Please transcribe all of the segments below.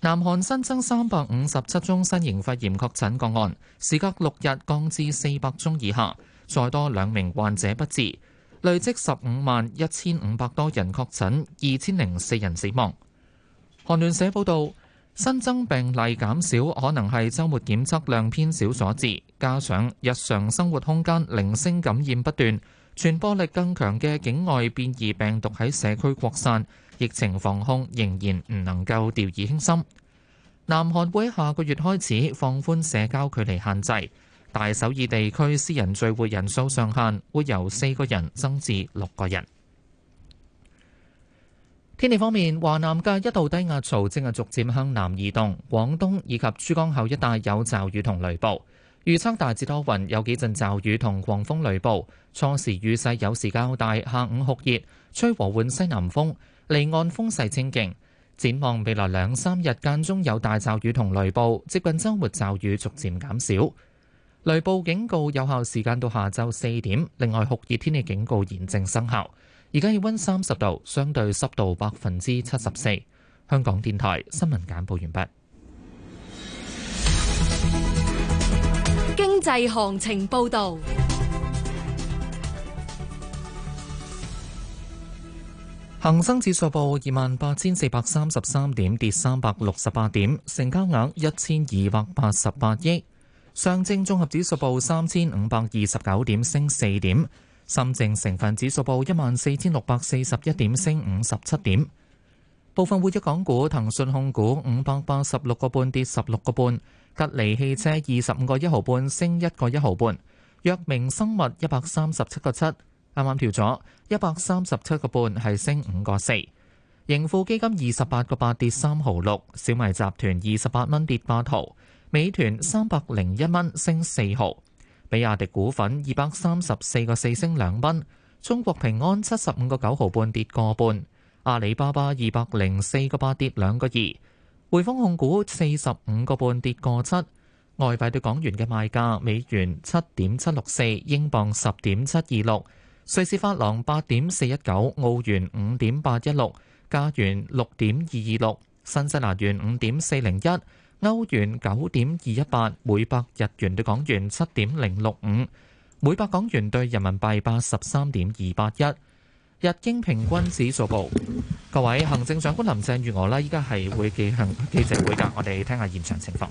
南韓新增357宗新型肺炎確診個案，時隔6日降至400宗以下，再多2名患者不治，累積151500多人確診，2004人死亡。韓聯社報導，新增病例減少可能係週末檢測量偏少所致，加上日常生活空間零星感染不斷，傳播力更強嘅境外變異病毒喺社區擴散，疫情防控仍然唔能夠掉以輕心。南韓會下個月開始放寬社交距離限制，大首爾地區私人聚會人數上限會由4個人增至6個人。天氣方面，華南嘅一道低壓槽正係逐漸向南移動，廣東以及珠江口一帶有驟雨同雷暴。預測大致多雲，有幾陣驟雨同狂風雷暴，初時雨勢有時較大，下午酷熱，吹和緩西南風，離岸風勢清勁。展望未來2-3日間中有大驟雨同雷暴，接近週末驟雨逐漸減少。雷暴警告有效時間到下晝4點。另外，酷熱天氣警告現正生效。而家氣溫30度，相對濕度74%。香港電台新聞簡報完畢。 經濟行情報導。 恒生指數報28,433點，跌368點，成交額1288億。上證綜合指數報3529點，升4點。深證成分指數報14,641點，升57點。部分活躍港股，騰訊控股586個半，跌16個半；吉利汽車25個1毫半，升1個1毫半；藥明生物137個7。啱啱調咗137個半，係升5個4。盈富基金28個8，跌3毫6。小米集團28蚊，跌8毫。美團301蚊，升4毫。比亞迪股份234個4，升2蚊。中國平安75個9毫半，跌個半。阿里巴巴204個8，跌2個2。匯豐控股45個半，跌個7。外幣對港元嘅賣價：美元7.764，英鎊10.726。瑞士法郎8.419，澳元5.816，加元6.226，新西蘭元5.401，歐元9.218，每百日元對港元7.065，每百港元對人民幣83.281。日經平均指數報。各位，行政長官林鄭月娥呢，依家係會舉行記者會㗎，我哋聽下現場情況。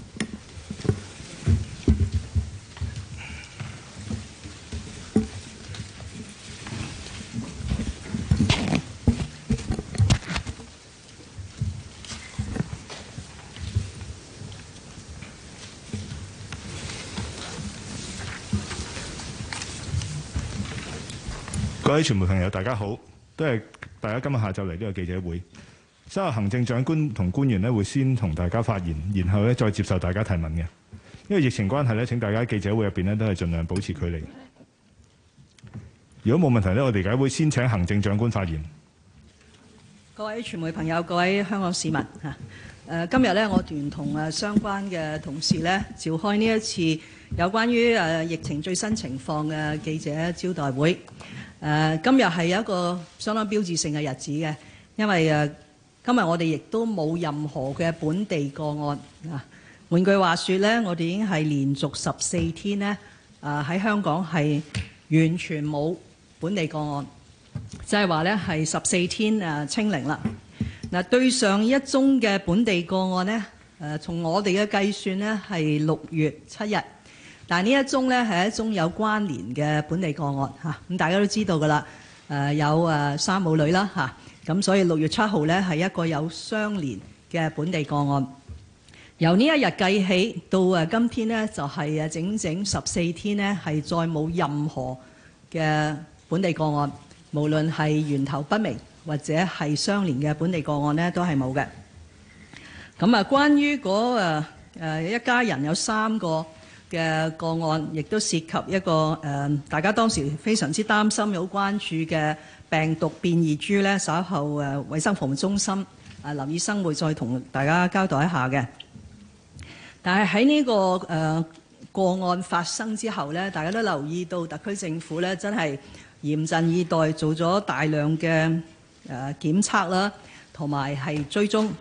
各位傳媒朋友，大家好，都係大家今日下晝嚟呢個記者會。所有行政長官同官員呢會先同大家發言，然後咧再接受大家提問嘅。因為疫情關係咧，請大家喺記者會入邊咧都係盡量保持距離。如果冇問題咧，我哋而家會先請行政長官發言。 各位傳媒朋友，各位香港市民嚇，今日咧我聯同相關嘅同事咧召開呢一次有關於疫情最新情況嘅記者招待會。今日係一個相當標誌性嘅日子嘅，因為今日我哋亦都冇任何嘅本地個案啊。換句話說咧，我哋已經係連續14天咧喺香港係完全冇本地個案，即係話咧係14天清零啦。嗱，對上一宗嘅本地個案咧，從我哋嘅計算咧係6月7日。但係呢一宗咧係一宗有關聯嘅本地個案嚇，咁大家都知道㗎啦。有3母女啦嚇，咁所以6月7號咧係一個有相連嘅本地個案。由呢一日計起到今天咧就係整整14天咧係再冇任何嘅本地個案，無論係源頭不明或者係相連嘅本地個案咧都係冇嘅。咁啊，關於嗰一家人有3個嘅個案，亦都涉及一個大家當時非常之擔心、有關注嘅病毒變異株咧。稍後衛生防護中心林醫生會再同大家交代一下嘅。但係喺呢個個案發生之後咧，大家都留意到特區政府咧真係嚴陣以待，做咗大量嘅檢測啦，同埋係追蹤。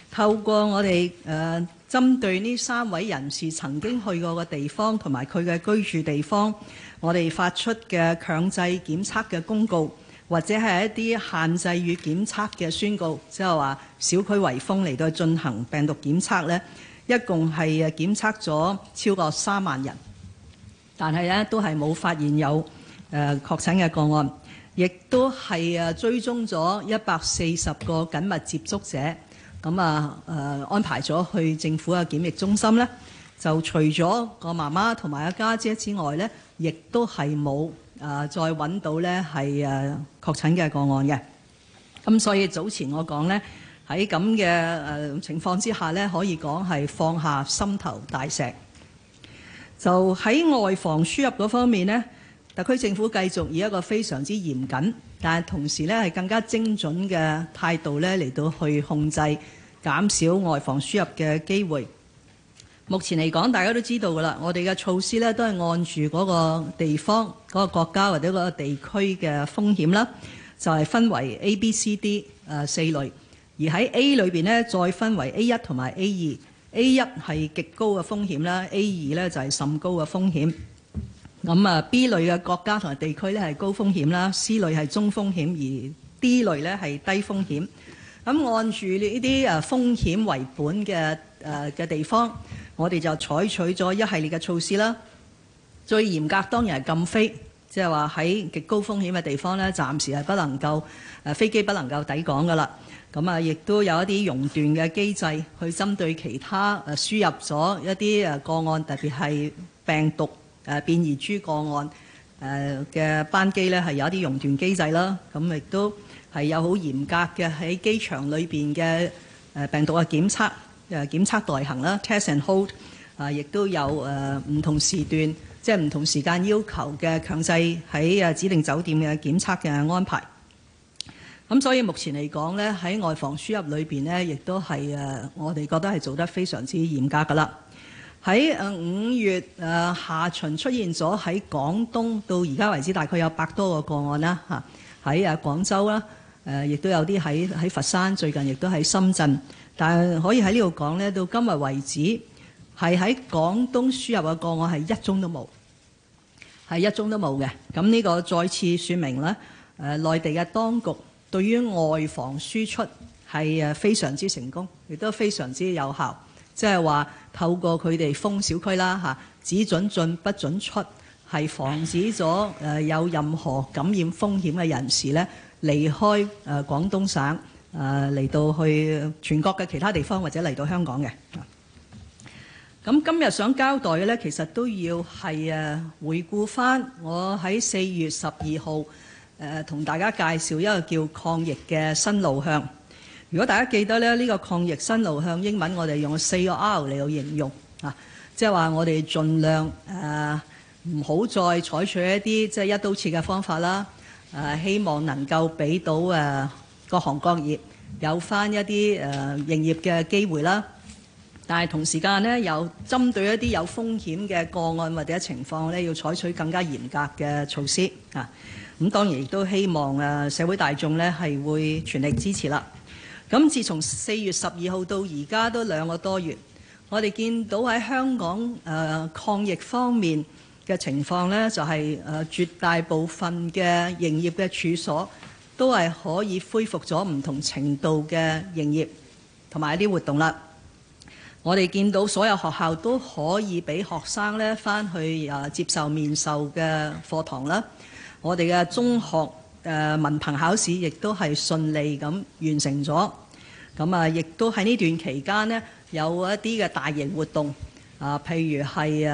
透過我哋針對呢3位人士曾經去過嘅地方同埋佢嘅居住地方，我哋發出嘅強制檢測嘅公告，或者係一啲限制與檢測嘅宣告，即係話小區圍封嚟到進行病毒檢測呢，一共係檢測咗超過3萬人，但係呢都係冇發現有確診嘅個案，亦都係追蹤咗140個緊密接觸者，咁安排咗去政府嘅檢疫中心呢，就除咗個媽媽同埋家姐之外呢，亦都係冇再揾到呢係確診嘅個案嘅。咁所以早前我講呢，喺咁嘅情況之下呢，可以講係放下心頭大石。就喺外防輸入嗰方面呢，特區政府繼續以一個非常之嚴謹，但係同時呢係更加精準嘅態度呢嚟到去控制減少外防輸入嘅機會。目前嚟講，大家都知道㗎啦，我哋嘅措施呢都係按住嗰個地方、嗰個國家或者嗰個地區嘅風險啦，就係分為 A、B、C、D 4類，而喺 A 裏邊呢，再分為 A1 同埋 A2。A1 係極高嘅風險啦，A2呢就係甚高嘅風險。咁B 類嘅國家同埋地區呢係高風險啦，C 類係中風險，而 D 類呢係低風險。咁按住呢啲風險為本嘅地方，我哋就採取咗一系列嘅措施啦。最嚴格當然係禁飛，即係話喺極高風險嘅地方呢，暫時係不能夠飛機不能夠抵港㗎啦。咁亦都有一啲熔斷嘅機制，去針對其他輸入咗一啲個案，特別係病毒變異株個案嘅班機呢，係有一啲熔斷機制啦。咁亦都係有好嚴格嘅喺機場裏邊嘅病毒嘅檢測代行啦 ，test and hold， 亦都有唔同時段，即係唔同時間要求嘅強制喺指定酒店嘅檢測嘅安排。咁所以目前嚟講呢，喺外防輸入裏邊呢，亦都係我哋覺得係做得非常之嚴格㗎啦。喺5月下旬出現咗喺廣東到而家為止大概有100多個個案啦嚇，喺廣州啦，亦都有啲喺佛山，最近亦都喺深圳。但係可以喺呢度講呢，到今日為止係喺廣東輸入嘅個案係一宗都冇，係一宗都冇嘅。咁呢個再次説明呢，內地嘅當局對於外防輸出係非常之成功，亦都非常之有效。即係話透過佢哋封小區啦嚇，只准進不准出，係防止咗有任何感染風險嘅人士呢離開廣東省嚟到去全國嘅其他地方或者嚟到香港嘅。咁今日想交代嘅呢，其實都要係回顧返我喺4月12號同大家介紹一個叫抗疫嘅新路向。如果大家記得呢，呢個抗疫新路向英文我哋用4個 R 嚟到形容啊，即係話我哋盡量唔好再採取一啲即係一刀切嘅方法啦。希望能夠俾到各行各業有返一啲營業嘅機會啦。但係同時間呢，有針對一啲有風險嘅個案或者情況呢，要採取更加嚴格嘅措施啊。咁當然亦都希望社會大眾呢係會全力支持啦。咁自從4月12號到而家都2個多月，我哋見到喺香港抗疫方面嘅情況呢，就係絕大部分嘅營業嘅處所都係可以恢復咗唔同程度嘅營業同埋一啲活動啦。我哋見到所有學校都可以俾學生呢返去接受面授嘅課堂啦。我哋嘅中學文憑考試亦都係順利咁完成咗。咁亦都喺呢段期間呢，有一啲嘅大型活動譬如係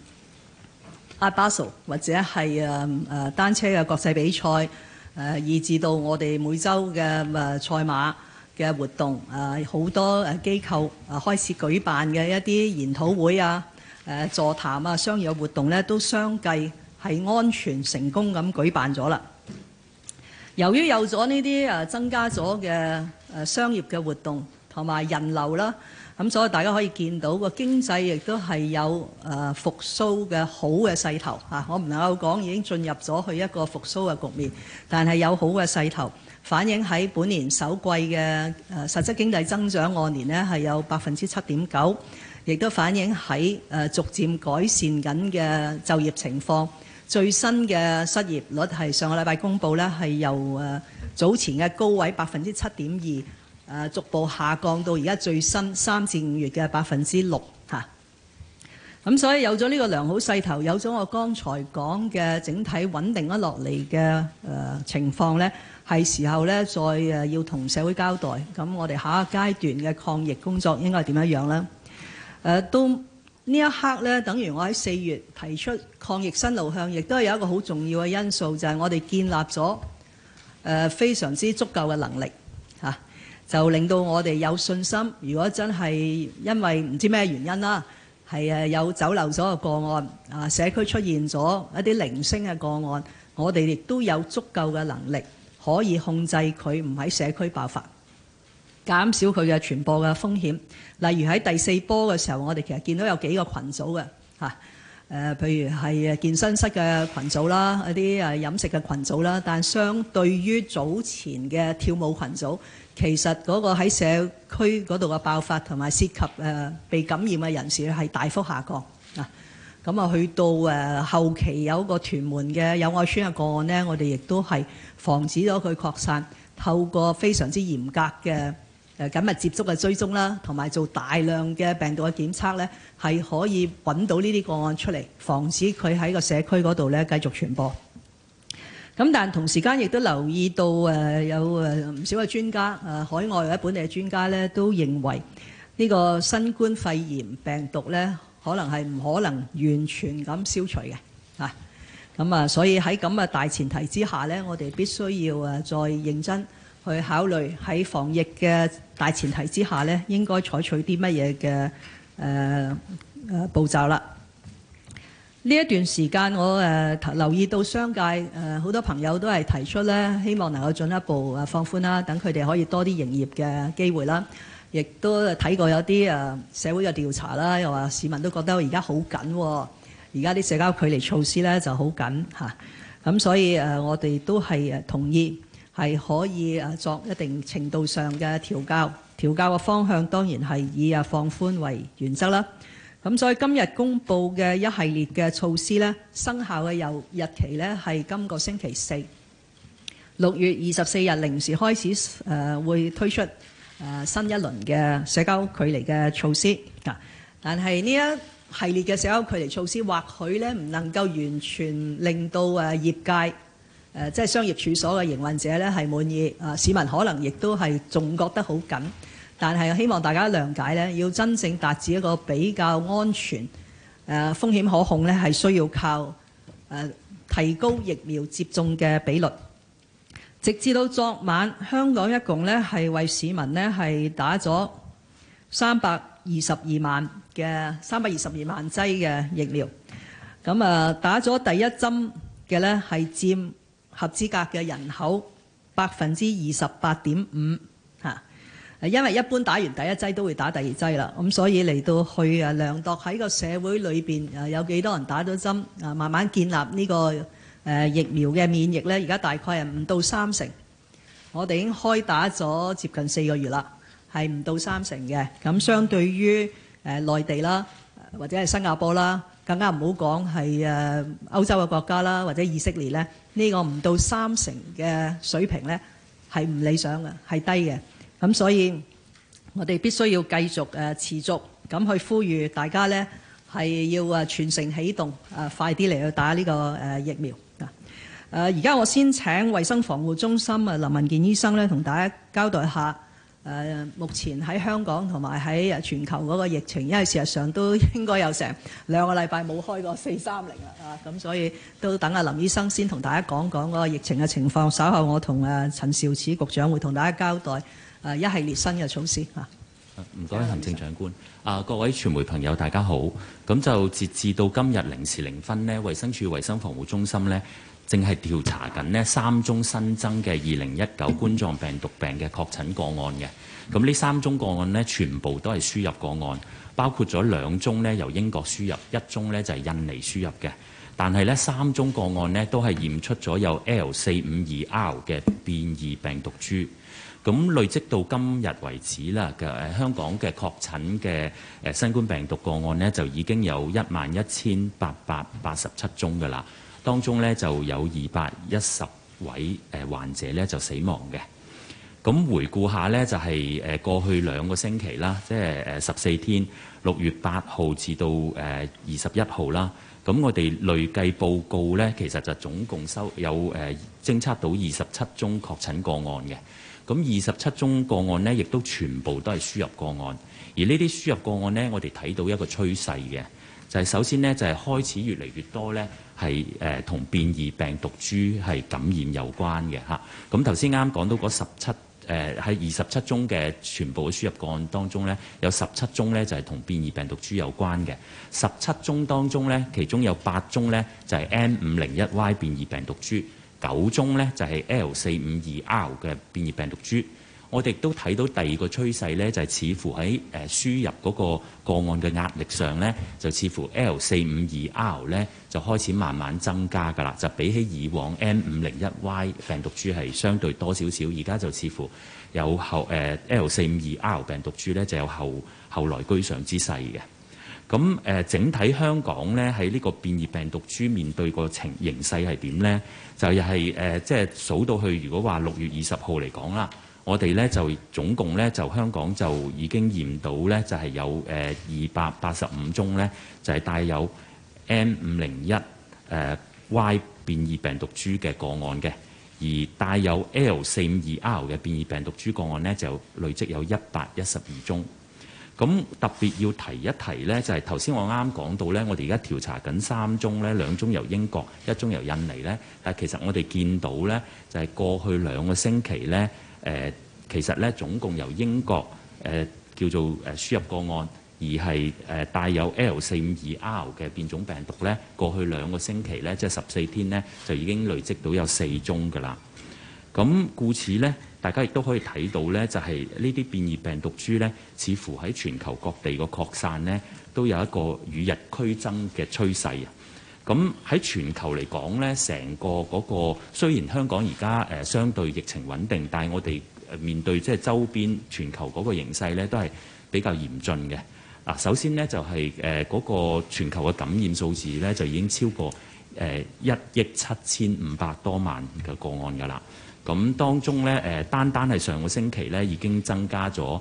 Art Basel 或者係單車嘅國際比賽，以至到我哋每週嘅賽馬嘅活動，好多機構開始舉辦嘅一啲研討會座談商業活動呢，都相繼係安全成功咁舉辦咗啦。由於有咗呢啲增加咗嘅商業嘅活動同埋人流啦，咁所以大家可以見到個經濟亦都係有復甦嘅好嘅勢頭嚇。我唔能夠講已經進入咗去一個復甦嘅局面，但係有好嘅勢頭。 反映喺本年首季嘅實質經濟增長按年呢係有7.9%，亦都反映喺逐漸改善緊嘅就業情況。最新嘅失業率係上個禮拜公佈呢，係由早前嘅高位7.2%逐步下降到而家最新3至5月嘅6%嚇。咁所以有咗呢個良好勢頭，有咗我剛才講嘅整體穩定咗落嚟嘅情況呢，係時候呢再要同社會交代。咁我哋下一階段嘅抗疫工作應該係點樣樣呢？到呢一刻呢，等於我喺4月提出抗疫新路向，亦都係有一個好重要嘅因素，就係我哋建立咗非常之足夠嘅能力嚇，就令到我哋有信心。如果真係因為唔知咩原因啦，係有走漏咗個案，社區出現咗一啲零星嘅個案，我哋亦都有足夠嘅能力可以控制佢唔喺社區爆發，減少佢嘅傳播嘅風險。例如喺第4波嘅時候，我哋其實見到有幾個群組嘅嚇，譬如係健身室嘅群組啦，一啲飲食嘅群組啦，但相對於早前嘅跳舞群組，其實嗰個喺社區嗰度嘅爆發同埋涉及被感染嘅人士係大幅下降啊。咁啊，去到後期有個屯門嘅友愛邨嘅個案呢，我哋亦都係防止咗佢擴散，透過非常之嚴格嘅緊密接觸嘅追蹤啦，同埋做大量嘅病毒嘅檢測呢，係可以揾到呢啲個案出嚟，防止佢喺個社區嗰度呢繼續傳播。咁但同時間亦都留意到有唔少嘅專家，海外或者本地嘅專家呢，都認為呢個新冠肺炎病毒呢，可能係唔可能完全咁消除嘅嚇。咁啊，所以喺咁嘅大前提之下呢，我哋必須要再認真去考慮喺防疫嘅大前提之下呢，應該採取啲乜嘢嘅步驟啦。呢一段時間我留意到商界好多朋友都係提出呢，希望能夠進一步放寬啦，等佢哋可以多啲營業嘅機會啦。亦都睇過有啲社會嘅調查啦，又話市民都覺得而家好緊，而家啲社交距離措施呢就好緊嚇。咁所以我哋都係同意係可以作一定程度上嘅調校嘅方向，當然係以放寬為原則啦。咁所以今日公布嘅一系列嘅措施呢，生效嘅日期呢係今個星期4，6月24日零時開始會推出新一輪嘅社交距離嘅措施。但係呢一系列嘅社交距離措施，或許呢唔能夠完全令到業界即係商業處所嘅營運者呢係滿意，市民可能亦都係仲覺得好緊。但係希望大家諒解呢，要真正達至一個比較安全、風險可控呢，係需要靠提高疫苗接種嘅比率。直至到昨晚，香港一共呢係為市民呢係打咗322萬劑嘅疫苗。咁打咗第一針嘅呢係佔合資格嘅人口28.5%嚇。因為一般打完第一劑都會打第二劑啦，咁所以嚟到去量度喺個社會裏邊有幾多人打咗針，慢慢建立呢個疫苗嘅免疫呢，而家大概係唔到30%。我哋已經開打咗接近4個月啦，係唔到30%嘅。咁相對於內地啦，或者係新加坡啦，更加唔好講係歐洲嘅國家啦，或者以色列呢，呢個唔到30%嘅水平呢，係唔理想嘅，係低嘅。咁所以我哋必須要繼續持續咁去呼籲大家呢，係要全城起動，快啲嚟去打呢個疫苗。而家我先請衛生防護中心林文健醫生呢，同大家交代下目前喺香港同埋喺全球嗰個疫情，因為事實上都應該有成2個禮拜冇開過430啦，咁所以都等阿林醫生先同大家講講嗰個疫情嘅情況。稍後我同陳肇始局長會同大家交代一系列新嘅措施嚇。 唔該，行政長官。各位傳媒朋友，大家好。咁就截至到今日0時0分呢，衛生署衛生防護中心呢，正係調查緊呢3宗新增嘅2019冠狀病毒病嘅確診個案嘅。咁呢3宗個案呢，全部都係輸入個案，包括咗2宗呢由英國輸入，1宗呢就係印尼輸入嘅。 但係咧3宗個案呢都係驗出咗有 L452R 嘅變異病毒株。咁累積到今日為止啦嘅香港嘅確診嘅新冠病毒個案呢，就已經有11,887宗㗎啦。當中呢就有210位患者呢就死亡嘅。咁回顧下呢，就係過去2個星期啦，即係14天，6月8號至到21號啦。咁我哋累計報告呢，其實就總共有偵測到27宗確診個案嘅。咁27宗個案呢，亦都全部都係輸入個案。而呢啲輸入個案呢，我哋睇到一個趨勢嘅，就係首先呢，就係開始越嚟越多呢係同變異病毒株係感染有關嘅嚇。咁頭先啱講到嗰喺27宗嘅全部嘅輸入個案當中呢，有17宗呢就係同變異病毒株有關嘅。17宗當中呢，其中有8宗呢就係 N501Y 變異病毒株，9宗呢就係 L452R 嘅變異病毒株。我哋都睇到第二個趨勢呢，就係似乎喺輸入嗰個個案嘅壓力上呢，就似乎 L452R 呢就開始慢慢增加㗎啦。就比起以往 N501Y 病毒株係相對多少少，而家就似乎有L452R 病毒株呢就有後來居上之勢嘅。咁整體香港呢，喺呢個變異病毒株面對個形勢係點呢？就係即係數到去，如果話6月20號嚟講啦。我哋咧就總共咧就香港就已經驗到咧就係有285宗咧就係帶有 N501Y 變異病毒株嘅個案嘅，而帶有 L452R 嘅變異病毒株個案咧就累積有112宗。咁特別要提一提咧，就係頭先我啱講到咧，我哋而家調查緊3宗咧，2宗由英國，1宗由印尼咧。但係其實我哋見到咧，就係過去2個星期咧。其實咧總共由英國叫做輸入個案，而係帶有 L452R 嘅變種病毒咧，過去2個星期咧，即係14天咧，就已經累積到有4宗㗎啦。咁故此咧，大家亦都可以睇到咧，就係呢啲變異病毒株咧，似乎喺全球各地個擴散咧，都有一個與日俱增嘅趨勢啊。咁喺全球嚟講咧，成個嗰個雖然香港而家相對疫情穩定，但係我哋面對即係周邊全球嗰個形勢咧，都係比較嚴峻嘅。嗱，首先呢，就係嗰個全球嘅感染數字咧，就已經超過1億7500多萬嘅個案㗎啦。咁當中咧單係上個星期咧已經增加咗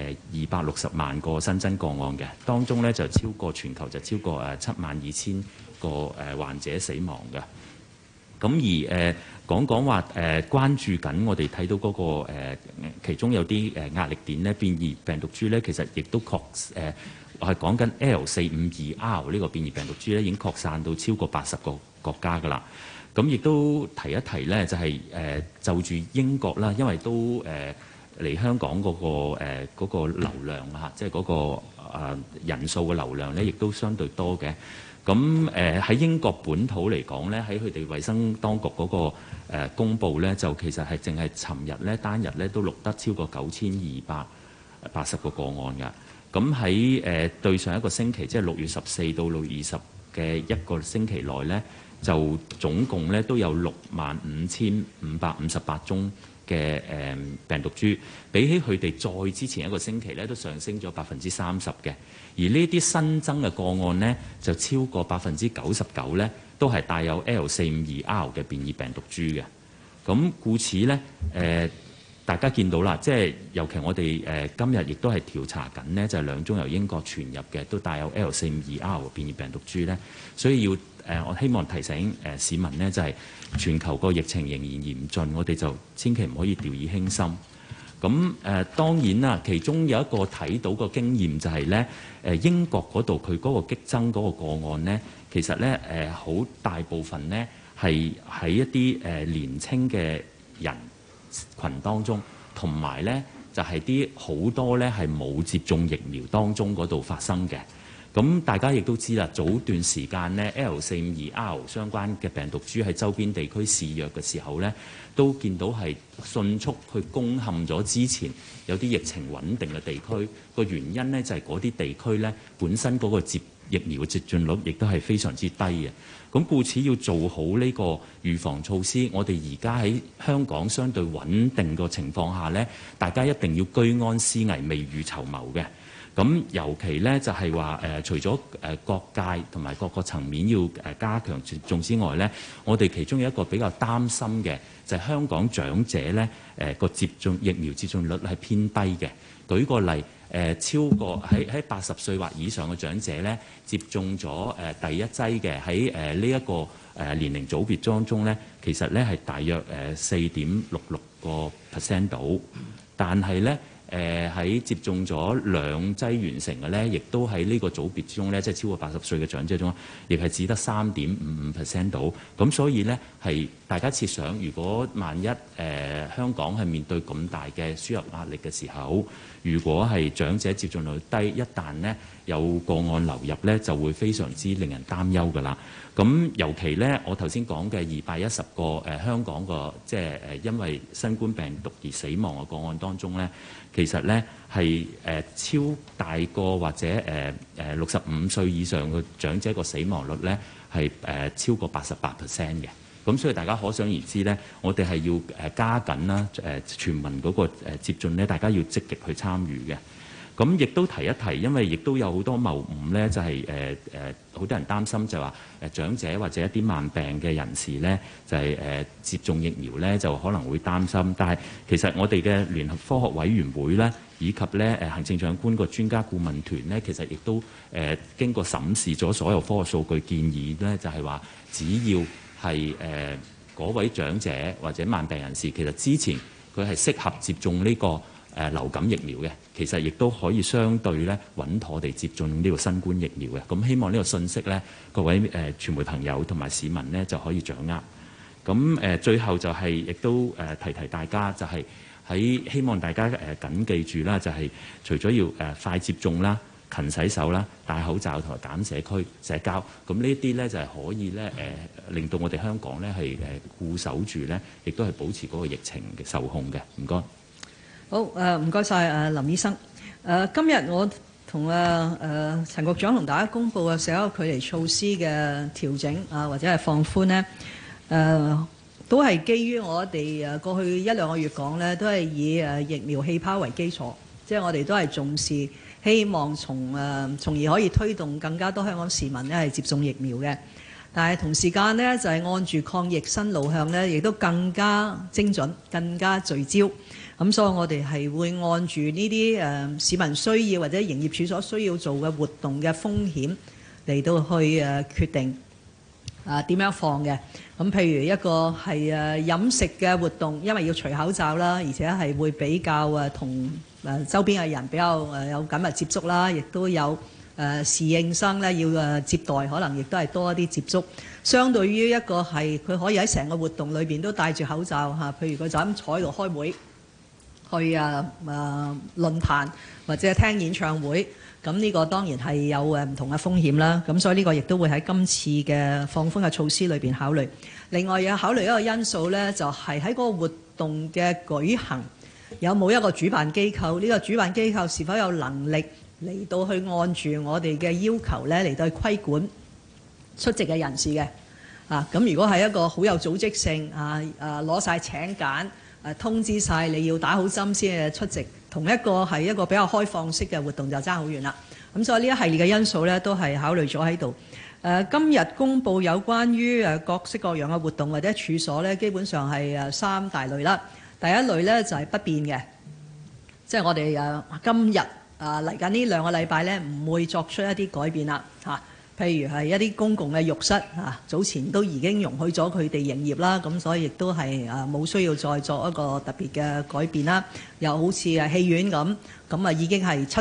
260萬個新增個案嘅，當中咧就全球就超過72000個患者死亡嘅。咁而講話關注緊，我哋睇到嗰個其中有啲壓力點咧，變異病毒株咧，其實亦都係講緊 L452R 呢個變異病毒株咧，已經擴散到超過80個國家㗎啦。咁亦都提一提咧，就係就住英國啦，因為都嚟香港嗰個流量啊，即係嗰個人數嘅流量咧，亦都相對多嘅。咁喺英國本土嚟講咧，喺佢哋衛生當局嗰個公佈咧，就其實係淨係尋日咧單日咧都錄得超過9280個個案㗎。咁喺對上一個星期，即係6月14到6月20嘅一個星期內咧，就總共咧都有65558宗嘅病毒株，比起佢哋再之前一個星期咧都上升咗30%嘅。而呢啲新增嘅個案呢，就超過99%咧，都係帶有 L452R 嘅變異病毒株嘅。咁故此呢，大家見到啦，即係尤其我哋今日亦都係調查緊呢，就係2宗由英國傳入嘅，都帶有 L452R 變異病毒株呢。所以要我希望提醒市民呢，就係全球個疫情仍然嚴峻，我哋就千祈唔可以掉以輕心。咁當然啦，其中有一個睇到個經驗就係咧，英國嗰度佢嗰個激增嗰個個案咧，其實咧好大部分咧係喺一啲年青嘅人群當中，同埋咧就係啲好多咧係冇接種疫苗當中嗰度發生嘅。咁大家亦都知啦，早段時間呢 L452R 相關嘅病毒株喺周邊地區肆虐嘅時候呢，都見到係迅速去攻陷咗之前有啲疫情穩定嘅地區。個原因呢，就係嗰啲地區呢本身嗰個疫苗嘅接種率亦都係非常之低嘅。咁故此要做好呢個預防措施，我哋而家喺香港相對穩定個情況下呢，大家一定要居安思危，未雨綢繆嘅。咁尤其呢，就係話除咗各界同埋各個層面要加強接種之外呢，我哋其中有一個比較擔心嘅就係香港長者呢個疫苗接種率係偏低嘅。舉個例，超過喺80歲或以上嘅長者呢，接種咗第一劑嘅喺呢一個年齡組別當中呢，其實呢係大約4.66% 度，但係呢，喺接種咗2劑完成嘅呢，亦都喺呢個組別之中呢，即係超過80歲嘅長者中，亦係只得3.55% 度。咁所以呢，係大家設想，如果萬一香港係面對咁大嘅輸入壓力嘅時候，如果係長者接種率低，一旦呢有個案流入呢，就會非常之令人擔憂㗎啦。咁尤其呢，我頭先講嘅210個香港個即係因為新冠病毒而死亡嘅個案當中呢，其實呢係超大個或者65歲以上嘅長者個死亡率呢係超過88% 嘅。咁所以大家可想而知呢，我哋係要加緊啦全民嗰個接種呢，大家要積極去參與嘅。咁亦都提一提，因為亦都有好多謬誤呢，就係好多人擔心就話長者或者一啲慢病嘅人士呢，就係接種疫苗呢就可能會擔心。但係其實我哋嘅聯合科學委員會呢，以及呢行政長官個專家顧問團呢，其實亦都經過審視咗所有科學數據建議呢，就係話只要係嗰位長者或者慢病人士，其實之前佢係適合接種呢個流感疫苗嘅，其實亦都可以相對咧穩妥地接種呢個新冠疫苗嘅。咁希望呢個信息咧，各位傳媒朋友同埋市民呢就可以掌握。咁最後就係亦都提提大家，就係喺希望大家緊記住啦，就係除咗要快接種啦、勤洗手啦、戴口罩同埋減社交，咁呢啲咧就係可以咧令到我哋香港咧係固守住咧，亦都係保持嗰個疫情嘅受控嘅。唔該。 好，唔該晒林醫生。今日我同陳局長同大家公布嘅社交距離措施嘅調整或者係放寬呢，都係基於我哋過去1-2個月講呢，都係以疫苗氣泡為基礎，即係我哋都係重視，希望從而可以推動更加多香港市民呢係接種疫苗嘅。但係同時間呢，就係按住抗疫新路向呢，亦都更加精準、更加聚焦。咁所以我哋係會按住呢啲市民需要或者營業處所需要做嘅活動嘅風險嚟到去決定點樣放嘅。咁譬如一個係飲食嘅活動，因為要除口罩啦，而且係會比較同周邊嘅人比較有緊密接觸啦，亦都有侍應生咧要接待，可能亦都係多一啲接觸。相對於一個係佢可以喺成個活動裏邊都戴住口罩嚇，譬如佢就咁坐喺度開會。去論壇或者聽演唱會，咁呢個當然係有唔同嘅風險啦。咁所以呢個亦都會喺今次嘅放寬嘅措施裏邊考慮。另外要考慮一個因素呢，就係喺嗰個活動嘅舉行有冇一個主辦機構，呢個主辦機構是否有能力嚟到去按住我哋嘅要求呢嚟到去規管出席嘅人士嘅。咁如果係一個好有組織性攞晒請柬。通知晒你要打好針先出席，同一個係一個比較開放式嘅活動就爭好遠啦。咁所以呢一系列嘅因素呢，都係考慮咗喺度。今日公布有關於各式各樣嘅活動或者處所呢，基本上係3大類啦。第一類呢，就係不變嘅，即係我哋今日嚟緊呢2個禮拜呢，唔會作出一啲改變啦嚇。譬如係一啲公共嘅浴室早前都已經容許咗佢哋營業啦，咁所以亦都係冇需要再作一個特別嘅改變啦。又好似戲院咁已經係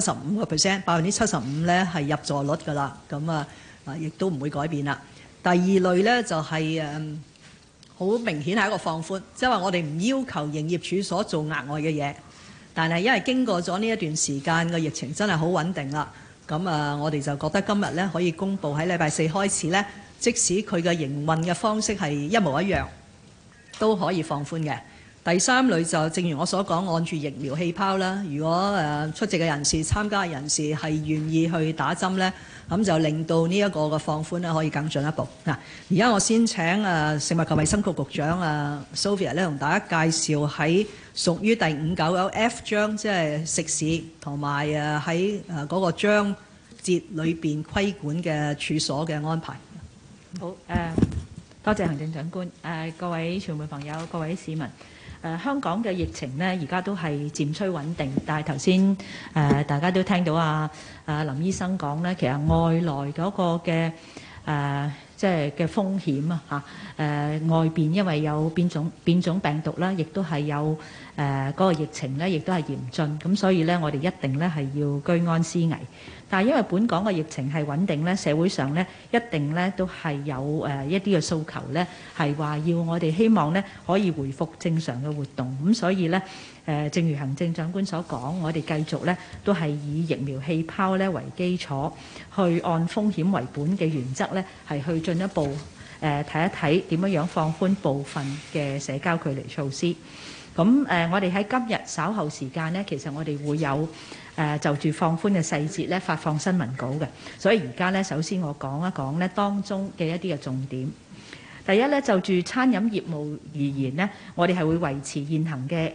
75%，75%咧係入座率㗎啦，咁亦都唔會改變啦。第二類呢，就係好明顯係一個放寬，即係話我哋唔要求營業處所做額外嘅嘢，但係因為經過咗呢一段時間嘅疫情真係好穩定啦。咁我哋就覺得今日咧可以公布喺禮拜4開始咧，即使佢嘅營運嘅方式係一模一樣，都可以放寬嘅。 第三類就正如我所講，按住疫苗氣泡啦。如果出席嘅人士、參加嘅人士係願意去打針呢，咁就令到呢一個嘅放寬呢可以更進一步。嗱，而家我先請食物及衛生局局長Sophia 咧同大家介紹喺屬於第599F 章，即係食肆同埋喺嗰個章節裏邊規管嘅處所嘅安排。 好，多謝行政長官。各位傳媒朋友、各位市民，香港嘅疫情呢，而家都係漸趨穩定，但係頭先大家都聽到林醫生講呢，其實外來嗰個嘅即係嘅風險外邊因為有變種病毒啦，亦都係有嗰個疫情呢，亦都係嚴峻，咁所以呢，我哋一定呢係要居安思危。但係因為本港嘅疫情係穩定咧，社會上咧一定咧都係有一啲嘅訴求咧，係話要我哋希望咧可以回復正常嘅活動。咁所以咧正如行政長官所講，我哋繼續咧都係以疫苗氣泡咧為基礎，去按風險為本嘅原則咧，係去進一步睇一睇點樣放寬部分嘅社交距離措施。咁我哋喺今日稍後時間咧，其實我哋會有就住放寬嘅細節咧發放新聞稿嘅，所以而家咧首先我講一講咧當中嘅一啲嘅重點。第一咧就住餐飲業務而言咧，我哋係會維持現行嘅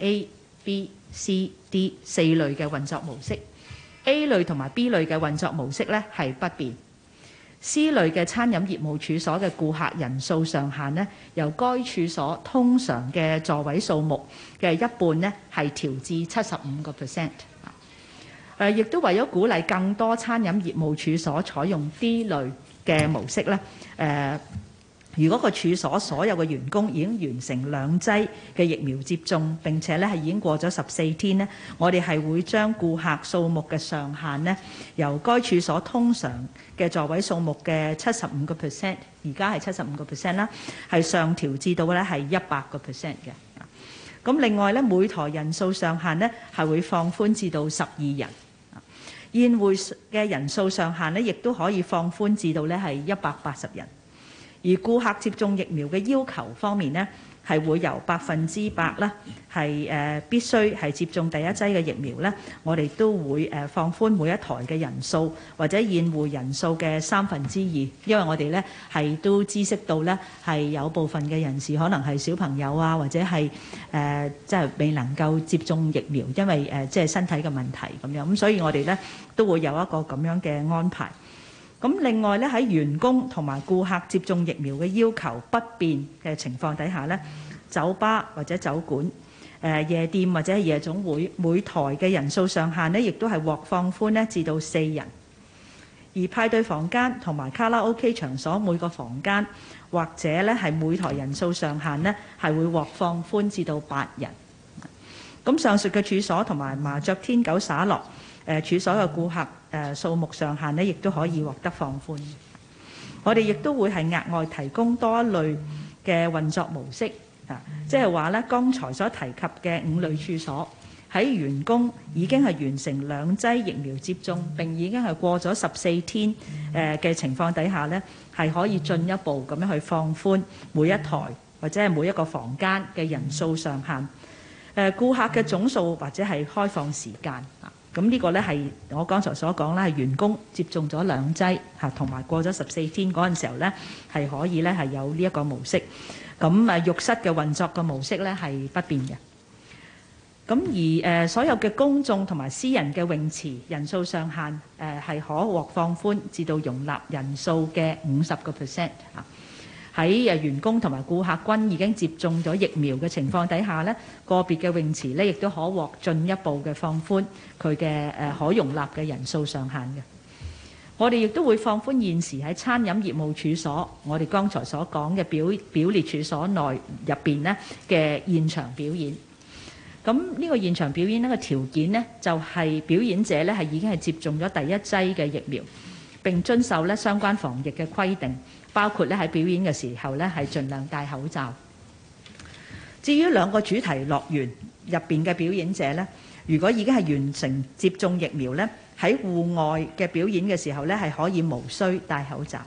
A、B、C、D 四類嘅運作模式。A 類同埋 B 類嘅運作模式咧係不變。C 類嘅餐飲業務處所嘅顧客人數上限咧，由該處所通常嘅座位數目嘅一半咧係調至75%。亦都為咗鼓勵更多餐飲業務處所採用 D 類嘅模式咧，如果個處所所有嘅員工已經完成2劑嘅疫苗接種，並且咧係已經過咗14天咧，我哋係會將顧客數目嘅上限咧，由該處所通常嘅座位數目嘅75%，而家係75%啦，係上調至到咧係100%嘅。咁另外咧，每台人數上限咧係會放寬至到12人。宴會嘅人數上限咧，亦都可以放寬至到咧係180人。而顧客接種疫苗嘅要求方面咧，係會由100%啦，係必須係接種第一劑嘅疫苗咧，我哋都會放寬每一台嘅人數或者宴會人數嘅2/3，因為我哋咧係都知悉到咧係有部分嘅人士可能係小朋友啊，或者係即係未能夠接種疫苗，因為即係身體嘅問題咁樣，咁所以我哋咧都會有一個咁樣嘅安排。咁另外咧，喺員工同埋顧客接種疫苗嘅要求不變嘅情況底下咧，酒吧或者酒館、夜店或者係夜總會每台嘅人數上限咧，亦都係獲放寬咧至到4人。而派對房間同埋卡拉 OK 場所每個房間或者咧係每台人數上限咧係會獲放寬至到8人。咁上述嘅處所同埋麻雀天九灑落處所嘅顧客數目上限咧，亦都可以獲得放寬。我哋亦都會係額外提供多一類嘅運作模式，即係話咧，剛才所提及嘅5類處所喺員工已經係完成2劑疫苗接種並已經係過咗14天嘅情況底下咧，係可以進一步咁樣去放寬每一台或者係每一個房間嘅人數上限。顧客嘅總數或者係開放時間。咁呢個咧係我剛才所講啦，係員工接種咗2劑同埋過咗14天嗰陣時候咧，係可以咧係有呢一個模式。咁浴室嘅運作嘅模式咧係不變嘅。咁而所有嘅公眾同埋私人嘅泳池人數上限係可獲放寬至到容納人數嘅50%。喺員工同埋顧客均已經接種咗疫苗嘅情況底下咧，個別嘅泳池咧亦都可獲進一步嘅放寬佢嘅可容納嘅人數上限嘅。我哋亦都會放寬現時喺餐飲業務處所，我哋剛才所講嘅表列處所內入邊咧嘅現場表演。咁呢個現場表演呢個條件呢，就係表演者咧係已經係接種咗第一劑嘅疫苗，並遵守咧相關防疫嘅規定。包括咧喺表演嘅時候咧係盡量戴口罩。至於2個主題樂園入邊嘅表演者咧，如果已經係完成接種疫苗咧，喺戶外嘅表演嘅時候咧係可以無需戴口罩。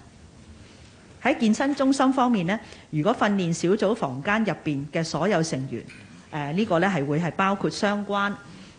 喺健身中心方面咧，如果訓練小組房間入邊嘅所有成員呢個咧係會係包括相關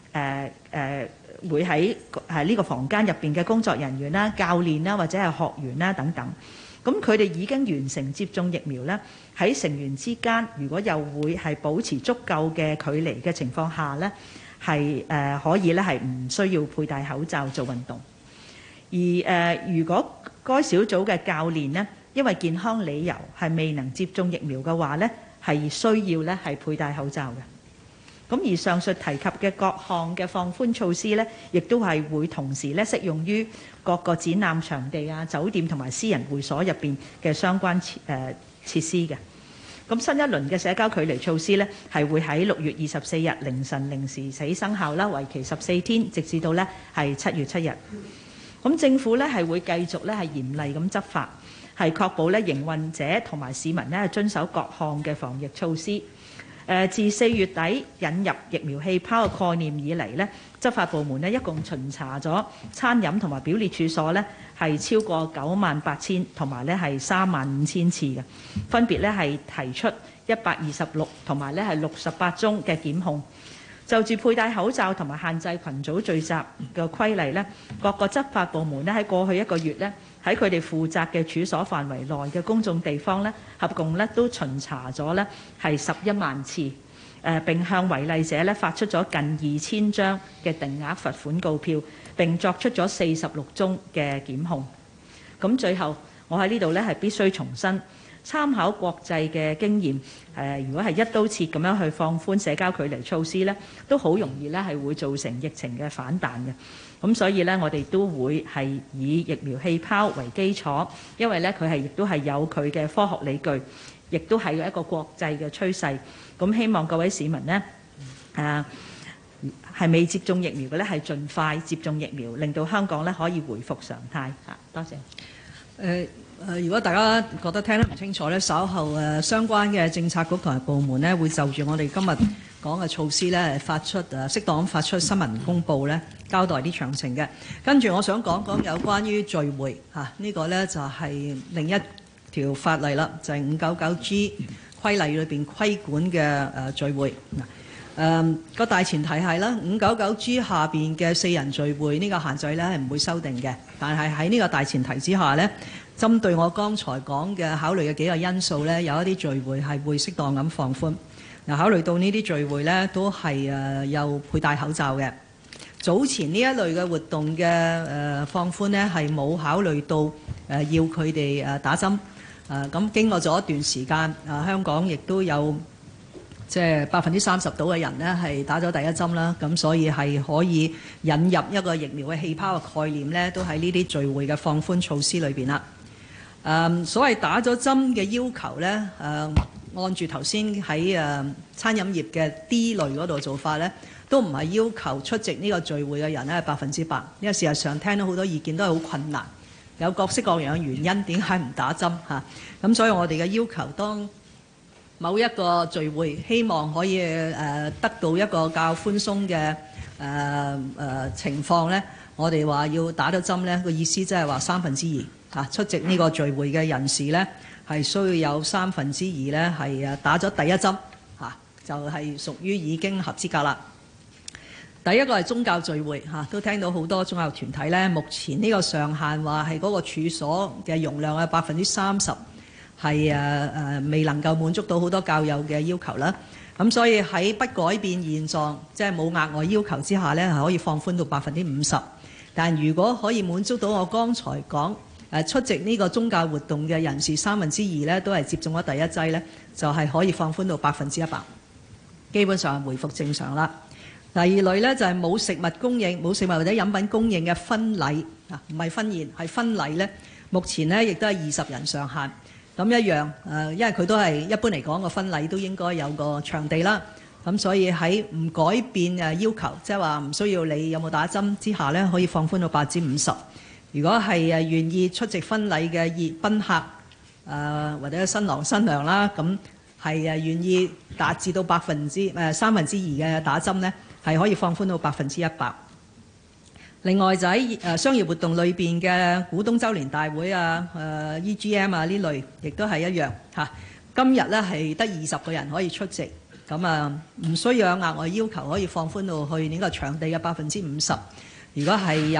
會喺呢個房間入邊嘅工作人員啦、教練啦或者係學員啦等等。咁佢哋已經完成接種疫苗咧，喺成員之間如果又會係保持足夠嘅距離嘅情況下咧，係可以咧係唔需要佩戴口罩做運動。而如果該小組嘅教練呢，因為健康理由係未能接種疫苗嘅話呢，係需要咧係佩戴口罩嘅。咁而上述提及嘅各項嘅放寬措施呢，亦都係會同時咧適用於各個展覽場地啊、酒店同埋私人會所入邊嘅相關設施嘅。咁新一輪嘅社交距離措施呢，係會喺6月24日凌晨0時起生效啦，為期14天，直至到呢係7月7日。咁政府呢係會繼續呢係嚴厲咁執法，係確保呢營運者同埋市民呢係遵守各項嘅防疫措施。自4月底引入疫苗氣泡嘅概念以嚟呢，執法部門呢一共巡查咗餐飲同埋表列處所呢係超過98,000同埋呢係35,000次嘅，分別呢係提出126同埋呢係68宗嘅檢控。就住佩戴口罩同埋限制群組聚集嘅規例呢，各個執法部門呢喺過去1個月呢，喺佢哋負責嘅處所範圍內嘅公眾地方呢，合共呢都巡查咗呢係11萬次，並向違例者呢發出咗近2000張嘅定額罰款告票，並作出咗46宗嘅檢控。咁最後，我喺呢度呢係必須重申，參考國際嘅經驗，如果係一刀切咁樣去放寬社交距離措施呢，都好容易呢係會造成疫情嘅反彈嘅。咁所以呢，我哋都會係以疫苗氣泡為基礎，因為呢佢係亦都係有佢嘅科學理據，亦都係一個國際嘅趨勢。咁希望各位市民呢，係未接種疫苗嘅呢，係盡快接種疫苗，令到香港呢可以回復常態。多謝。 如果大家覺得聽得唔清楚呢，稍後相關嘅政策局同埋部門呢，會就住我哋今日講嘅措施呢，發出適當發出新聞公佈呢，交代啲詳情嘅。跟住我想講講有關於聚會呢個呢就係另一條法例啦，就係 599G 規例裏邊規管嘅聚會。個大前提係啦，599G 下邊嘅4人聚會呢個限制呢係唔會修訂嘅，但係喺呢個大前提之下呢，針對我剛才講嘅考慮嘅幾個因素呢，有一啲聚會係會適當咁放寬。考慮到呢啲聚會呢都係有佩戴口罩嘅。早前呢一類嘅活動嘅放寬呢係冇考慮到要佢哋打針。咁經過咗一段時間，香港亦都有即係30%到嘅人呢係打咗第一針啦。咁所以係可以引入一個疫苗嘅氣泡嘅概念呢，都喺呢啲聚會嘅放寬措施裏邊啦。所謂打咗針嘅要求呢，按住頭先喺餐飲業嘅 D 類嗰度做法呢，都唔係要求出席呢個聚會嘅人呢係100%，因為事實上聽到好多意見都係好困難，有各式各樣嘅原因點解唔打針嚇。咁所以我哋嘅要求，當某一個聚會希望可以得到一個較寬鬆嘅情況呢，我哋話要打咗針呢個意思即係話2/3出席呢個聚會嘅人士呢，係需要有2/3呢係打咗第一針就係屬於已經合資格啦。第一個係宗教聚會都聽到好多宗教團體呢，目前呢個上限話係嗰個處所嘅容量嘅30%係未能夠滿足到好多教友嘅要求啦。咁所以喺不改變現狀，即係冇額外要求之下呢，係可以放寬到50%。但如果可以滿足到我剛才講出席呢個宗教活動嘅人士2/3呢都係接種咗第一劑呢，就係可以放寬到100%，基本上係回復正常啦。第二類呢，就係冇食物供應、冇食物或者飲品供應嘅婚禮唔係婚宴係婚禮呢，目前呢亦都係20人上限。咁一樣因為佢都係一般嚟講個婚禮都應該有個場地啦。咁所以喺唔改變要求，即係話唔需要你有冇打針之下呢，可以放寬到50%。如果係願意出席婚禮嘅賓客或者新郎新娘啦，咁係願意達至到2/3嘅打針呢，係可以放寬到100%。另外就喺商業活動裏邊嘅股東周年大會EGM 呢類，亦都係一樣今日呢係得20個人可以出席， 咁唔需要有額外要求，可以放寬到去呢個場地嘅50%。如果係有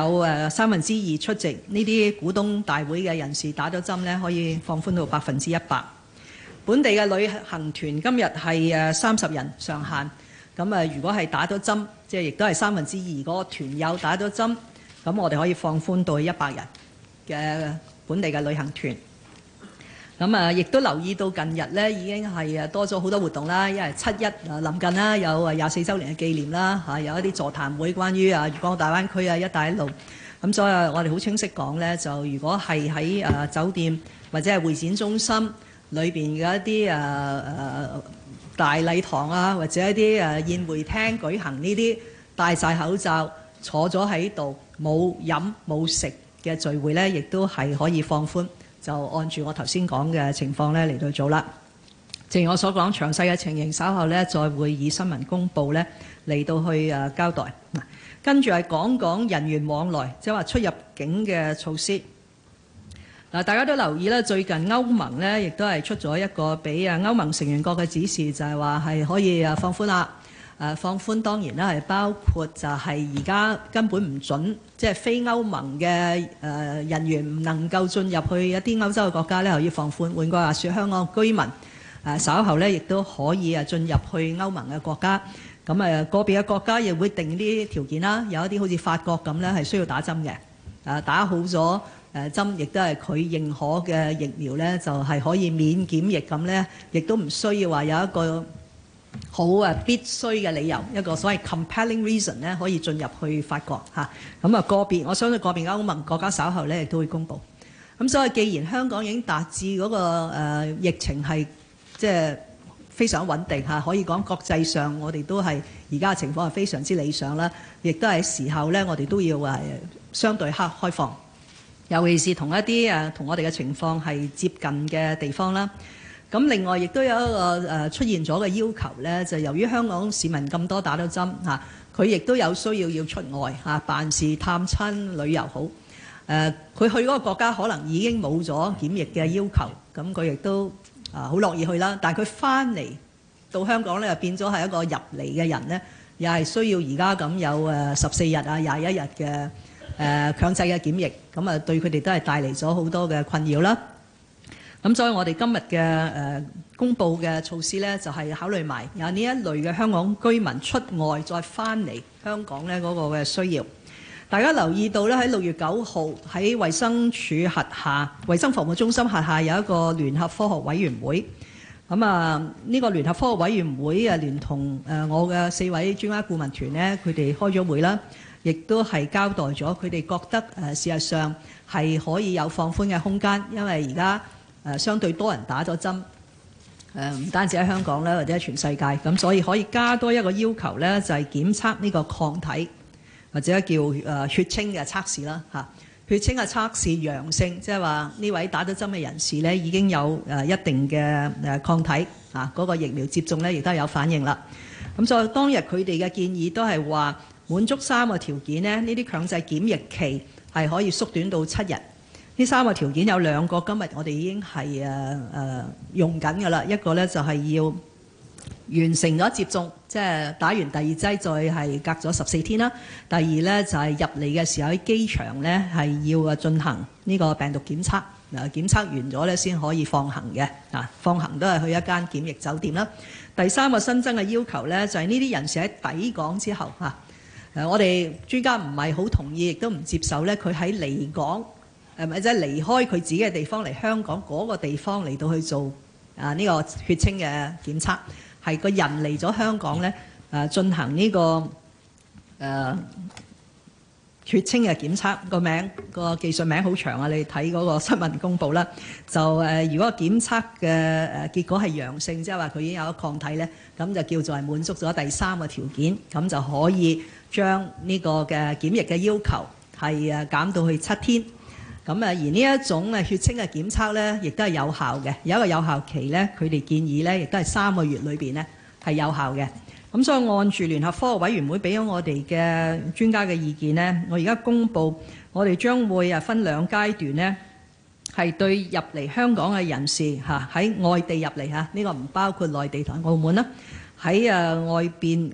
2/3出席呢啲股東大會嘅人士打咗針呢，可以放寬到100%。本地嘅旅行團今日係30人上限，咁如果係打咗針，即係亦都係2/3嗰個團友打咗針，咁我哋可以放寬到100人嘅本地嘅旅行團。咁亦都留意到近日咧已經係多咗好多活動啦，因為7·1臨近啦，有24週年嘅紀念啦，有一啲座談會關於粵港澳大灣區一帶一路。咁所以我哋好清晰講咧，就如果係喺酒店或者係會展中心裏邊嘅一啲大禮堂啊，或者一啲宴會廳舉行呢啲戴晒口罩坐咗喺度冇飲冇食嘅聚會咧，亦都係可以放寬。就按住我頭先講嘅情況咧嚟到做啦。正如我所講，詳細嘅情形稍後咧再會以新聞公佈咧嚟到去交代。跟住係講人員往來，即係話出入境嘅措施。大家都留意咧，最近歐盟咧亦都係出咗一個俾歐盟成員國嘅指示，就係話係可以放寬啦。放寬當然啦，係包括就係而家根本唔準，即係非歐盟嘅人員唔能夠進入去一啲歐洲嘅國家咧，可以放寬。換句話說，香港居民稍後咧亦都可以進入去歐盟嘅國家。咁個別嘅國家亦會定啲條件啦，有一啲好似法國咁咧係需要打針嘅。打好咗針，亦都係佢認可嘅疫苗咧，就係可以免檢疫咁咧，亦都唔需要話有一個好必須嘅理由，一個所謂 compelling reason 咧，可以進入去法國嚇。咁個別，我相信個別歐盟國家稍後咧亦都會公布。咁所以既然香港已經達至嗰個疫情係即係非常穩定嚇，可以講國際上我哋都係而家嘅情況係非常之理想啦，亦都係時候咧，我哋都要相對開放，尤其是同一啲同我哋嘅情況係接近嘅地方啦。咁另外亦都有一個出現咗嘅要求咧，就由於香港市民咁多打咗針嚇，佢亦都有需要出外嚇辦事、探親、旅遊好。佢去嗰個國家可能已經冇咗檢疫嘅要求，咁佢亦都好樂意去啦。但係佢翻嚟到香港咧，就變咗係一個入嚟嘅人咧，又係需要而家咁有14日啊、21日嘅強制嘅檢疫，咁對佢哋都係帶嚟咗好多嘅困擾啦。咁所以我哋今日嘅公佈嘅措施咧，就係考慮埋有呢一類嘅香港居民出外再翻嚟香港咧嗰個嘅需要。大家留意到咧，喺6月9號喺衛生署轄下、衛生防護中心轄下有一個聯合科學委員會。咁呢個聯合科學委員會聯同我嘅4位專家顧問團咧，佢哋開咗會啦，亦都係交代咗佢哋覺得事實上係可以有放寬嘅空間，因為而家相對多人打咗針，唔單止喺香港啦，或者喺全世界，咁所以可以加多一個要求咧，就係檢測呢個抗體或者叫血清嘅測試啦嚇。血清嘅測試陽性，即係話呢位打咗針嘅人士咧已經有一定嘅抗體啊，嗰個疫苗接種咧亦都係有反應啦。咁所以當日佢哋嘅建議都係話滿足3個條件咧，呢啲強制檢疫期係可以縮短到7日。呢3個條件有2個，今日我哋已經係用緊㗎啦。一個咧就係要完成咗接種，即係打完第2劑再係隔咗14天啦。第二咧就係入嚟嘅時候喺機場咧係要進行呢個病毒檢測，檢測完咗咧先可以放行嘅。放行都係去一間檢疫酒店啦。第3個新增嘅要求咧就係呢啲人士喺抵港之後我哋專家唔係好同意，亦都唔接受咧佢喺離港。或者離開佢自己嘅地方嚟香港嗰個地方嚟到去做呢個血清嘅檢測，係個人嚟咗香港咧進行呢個血清嘅檢測。個名個技術名好長啊，你睇嗰個新聞公佈啦。就如果檢測嘅結果係陽性，即係話佢已經有咗抗體咧，咁就叫做係滿足咗第3個條件，咁就可以將呢個嘅檢疫嘅要求係減到去7天。咁而呢一種血清嘅檢測咧，亦都係有效嘅，有一個有效期咧，佢哋建議咧，亦都係3個月裏邊咧係有效嘅。咁所以按住聯合科學委員會俾咗我哋嘅專家嘅意見咧，我而家公佈，我哋將會分2階段咧，係對入嚟香港嘅人士喺外地入嚟呢個唔包括內地同澳門啦， 喺外邊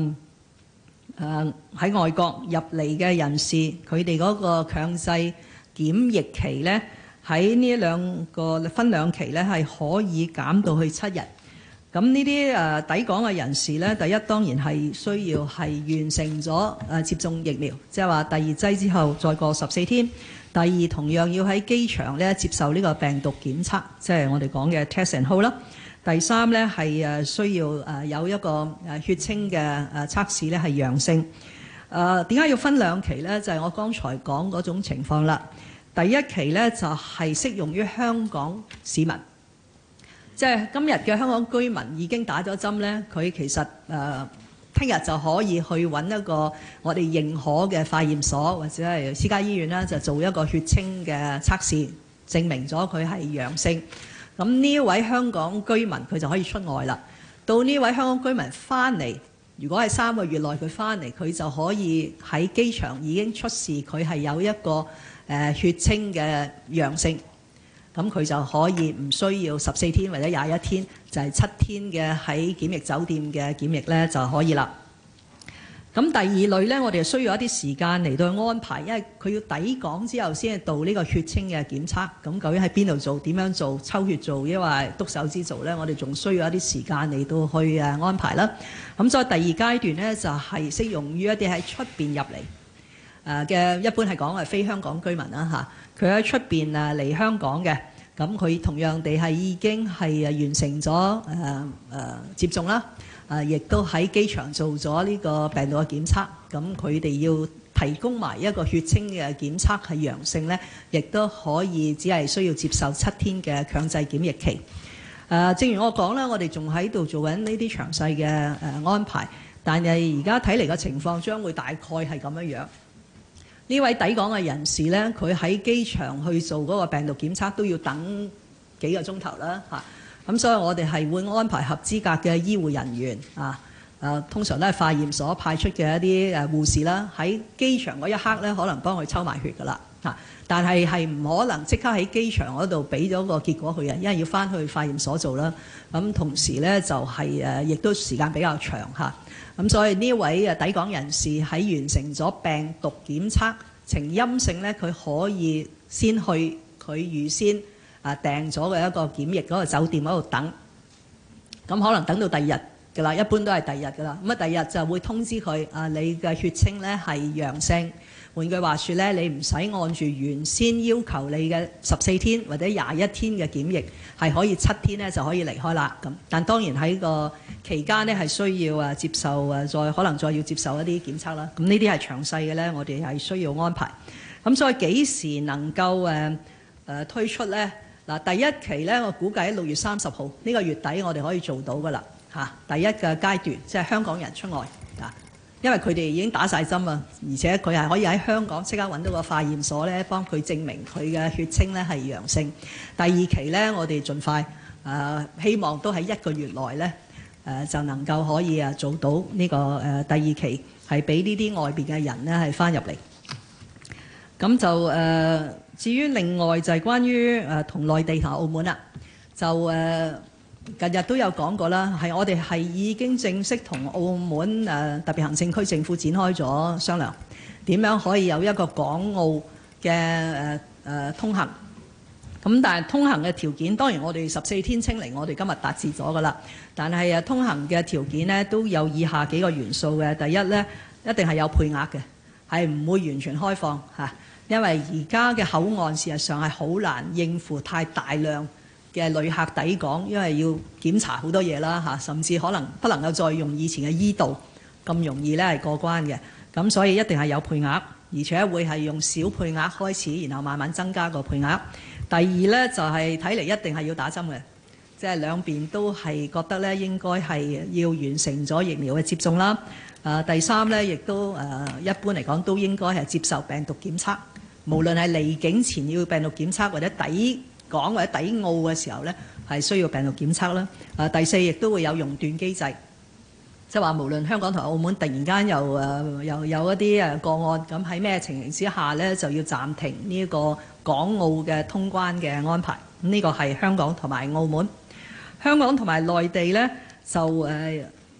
喺外國入嚟嘅人士，佢哋嗰個強制檢疫期呢，喺呢兩個分兩期呢，係可以減到去7日。咁呢啲抵港嘅人士呢，第一當然係需要係完成咗接種疫苗，即係話第二劑之後再過14天。第二同樣要喺機場呢接受呢個病毒檢測，即係我哋講嘅 test and hold 啦。第三呢係需要有一個血清嘅測試呢係陽性。點解要分兩期呢？就係我剛才講嗰種情況啦。第一期呢就係適用於香港市民。即係今日嘅香港居民已經打咗針呢，佢其實聽日就可以去揾一個我哋認可嘅化驗所或者係私家醫院啦，就做一個血清嘅測試，證明咗佢係陽性。咁呢位香港居民佢就可以出外啦。到呢位香港居民翻嚟，如果係3個月內佢翻嚟，佢就可以喺機場已經出示佢係有一個血清嘅陽性。咁佢就可以唔需要14天或者21天，就係7天嘅喺檢疫酒店嘅檢疫呢就可以啦。咁第二類呢，我哋需要一啲時間嚟到去安排，因為佢要抵港之後先係到呢個血清嘅檢測。咁究竟喺邊度做、點樣做、抽血做，抑或篤手指做呢？我哋仲需要一啲時間嚟到去安排啦。咁所以第二階段呢，就係適用於一啲喺出邊入嚟嘅，一般係講係非香港居民啦嚇。佢喺出邊嚟香港嘅，咁佢同樣地係已經係完成咗接種啦，亦都喺機場做咗呢個病毒嘅檢測，咁佢哋要提供埋一個血清嘅檢測係陽性呢，亦都可以只係需要接受7天嘅強制檢疫期。正如我講啦，我哋仲喺度做緊呢啲詳細嘅安排，但係而家睇嚟嘅情況將會大概係咁樣樣。呢位抵港嘅人士呢，佢喺機場去做嗰個病毒檢測都要等幾個鐘頭啦嚇。咁所以我哋係會安排合資格嘅醫護人員通常都係化驗所派出嘅一啲護士啦，喺機場嗰一刻呢，可能幫佢抽埋血㗎啦嚇。但係唔可能即刻喺機場嗰度俾咗個結果佢嘅，因為要翻去化驗所做啦。咁同時呢，就係亦都時間比較長嚇。咁所以呢位抵港人士喺完成咗病毒檢測呈陰性呢，佢可以先去佢預先訂咗嘅一個檢疫嗰個酒店嗰度等。咁可能等到第二日㗎啦，一般都係第二日㗎啦。咁第二日就會通知佢你嘅血清呢係陽性。換句話說呢，你唔使按住原先要求你嘅14天或者21天嘅檢疫，係可以7天呢就可以離開啦。咁但當然喺個期間呢係需要接受可能再要接受一啲檢測啦。咁呢啲係詳細嘅呢，我哋係需要安排。咁所以幾時能夠推出呢？嗱，第一期呢，我估計喺6月30號呢個月底我哋可以做到㗎啦嚇。第一個階段即係香港人出外啊。因為佢哋已經打晒針啊，而且佢係可以喺香港即刻揾到個化驗所咧，幫佢證明佢嘅血清咧係陽性。第二期咧，我哋盡快希望都喺1個月內咧就能夠可以做到呢個第二期，係俾呢啲外邊嘅人咧係翻入嚟。咁就至於另外就係關於同內地同澳門啦，就近日都有講過啦，係我哋係已經正式同澳門特別行政區政府展開咗商量，點樣可以有一個港澳嘅通行。咁但係通行嘅條件，當然我哋14天清零，我哋今日達至咗㗎啦。但係通行嘅條件呢，都有以下幾個元素嘅。第一呢，一定係有配額嘅，係唔會完全開放嚇，因為而家嘅口岸事實上係好難應付太大量嘅旅客抵港，因為要檢查好多嘢啦嚇，甚至可能不能夠再用以前嘅E道咁容易咧係過關嘅。咁所以一定係有配額，而且會係用小配額開始，然後慢慢增加個配額。第二呢，就係睇嚟一定係要打針嘅，即係兩邊都係覺得咧應該係要完成咗疫苗嘅接種啦。第三呢，亦都一般嚟講都應該係接受病毒檢測，無論係離境前要病毒檢測或者抵港或者抵澳嘅時候呢，係需要病毒檢測啦。第四亦都會有熔斷機制，即係話無論香港同澳門突然間又有一啲個案，咁喺咩情形之下呢，就要暫停呢個港澳嘅通關嘅安排。呢個係香港同埋澳門。香港同埋內地呢，就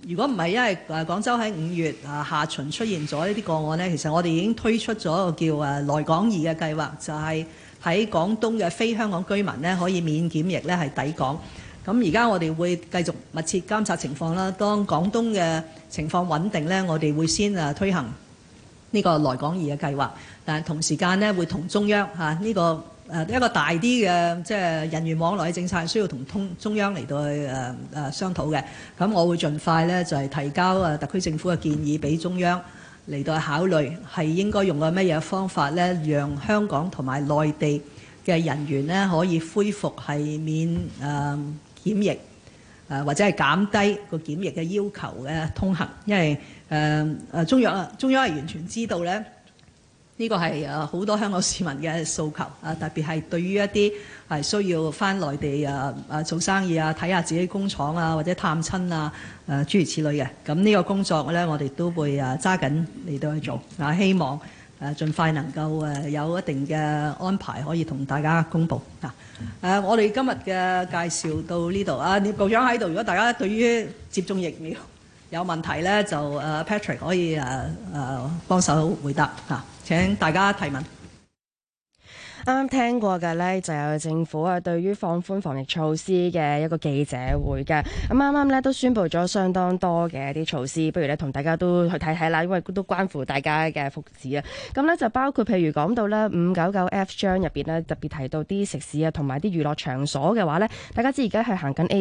如果唔係因為廣州喺5月下旬出現咗呢啲個案呢，其實我哋已經推出咗一個叫來港易嘅計劃，就係喺廣東嘅非香港居民呢可以免檢疫呢係抵港。咁而家我哋會繼續密切監察情況啦。當廣東嘅情況穩定呢，我哋會先推行呢個來港易嘅計劃，但係同時間呢會同中央呢個一個大啲嘅即係人員往來嘅政策係需要同中央嚟到去商討嘅。咁我會盡快呢就係提交特區政府嘅建議俾中央嚟到考慮，係應該用個乜嘢方法呢，讓香港同埋內地嘅人員呢可以恢復係免檢疫或者係減低個檢疫嘅要求嘅通行，因為中央係完全知道咧，呢個係好多香港市民嘅訴求特別係對於一啲係需要返內地做生意睇下自己工廠或者探親諸如此類嘅。咁呢個工作咧，我哋都會揸緊嚟到去做希望盡快能夠有一定嘅安排可以同大家公佈我哋今日嘅介紹到呢度聶局長喺度，如果大家對於接種疫苗有問題咧，就Patrick 可以幫手回答請大家提問。 啱啱聽過嘅呢，就有政府對於放寬防疫措施嘅一個記者會嘅。咁啱啱呢都宣布咗相當多嘅一啲措施，不如呢同大家都去睇睇啦，因為都關乎大家嘅福祉啊。咁呢就包括譬如講到呢599F 章入邊呢，特別提到啲食肆同埋啲娛樂場所嘅話呢，大家知而家係行緊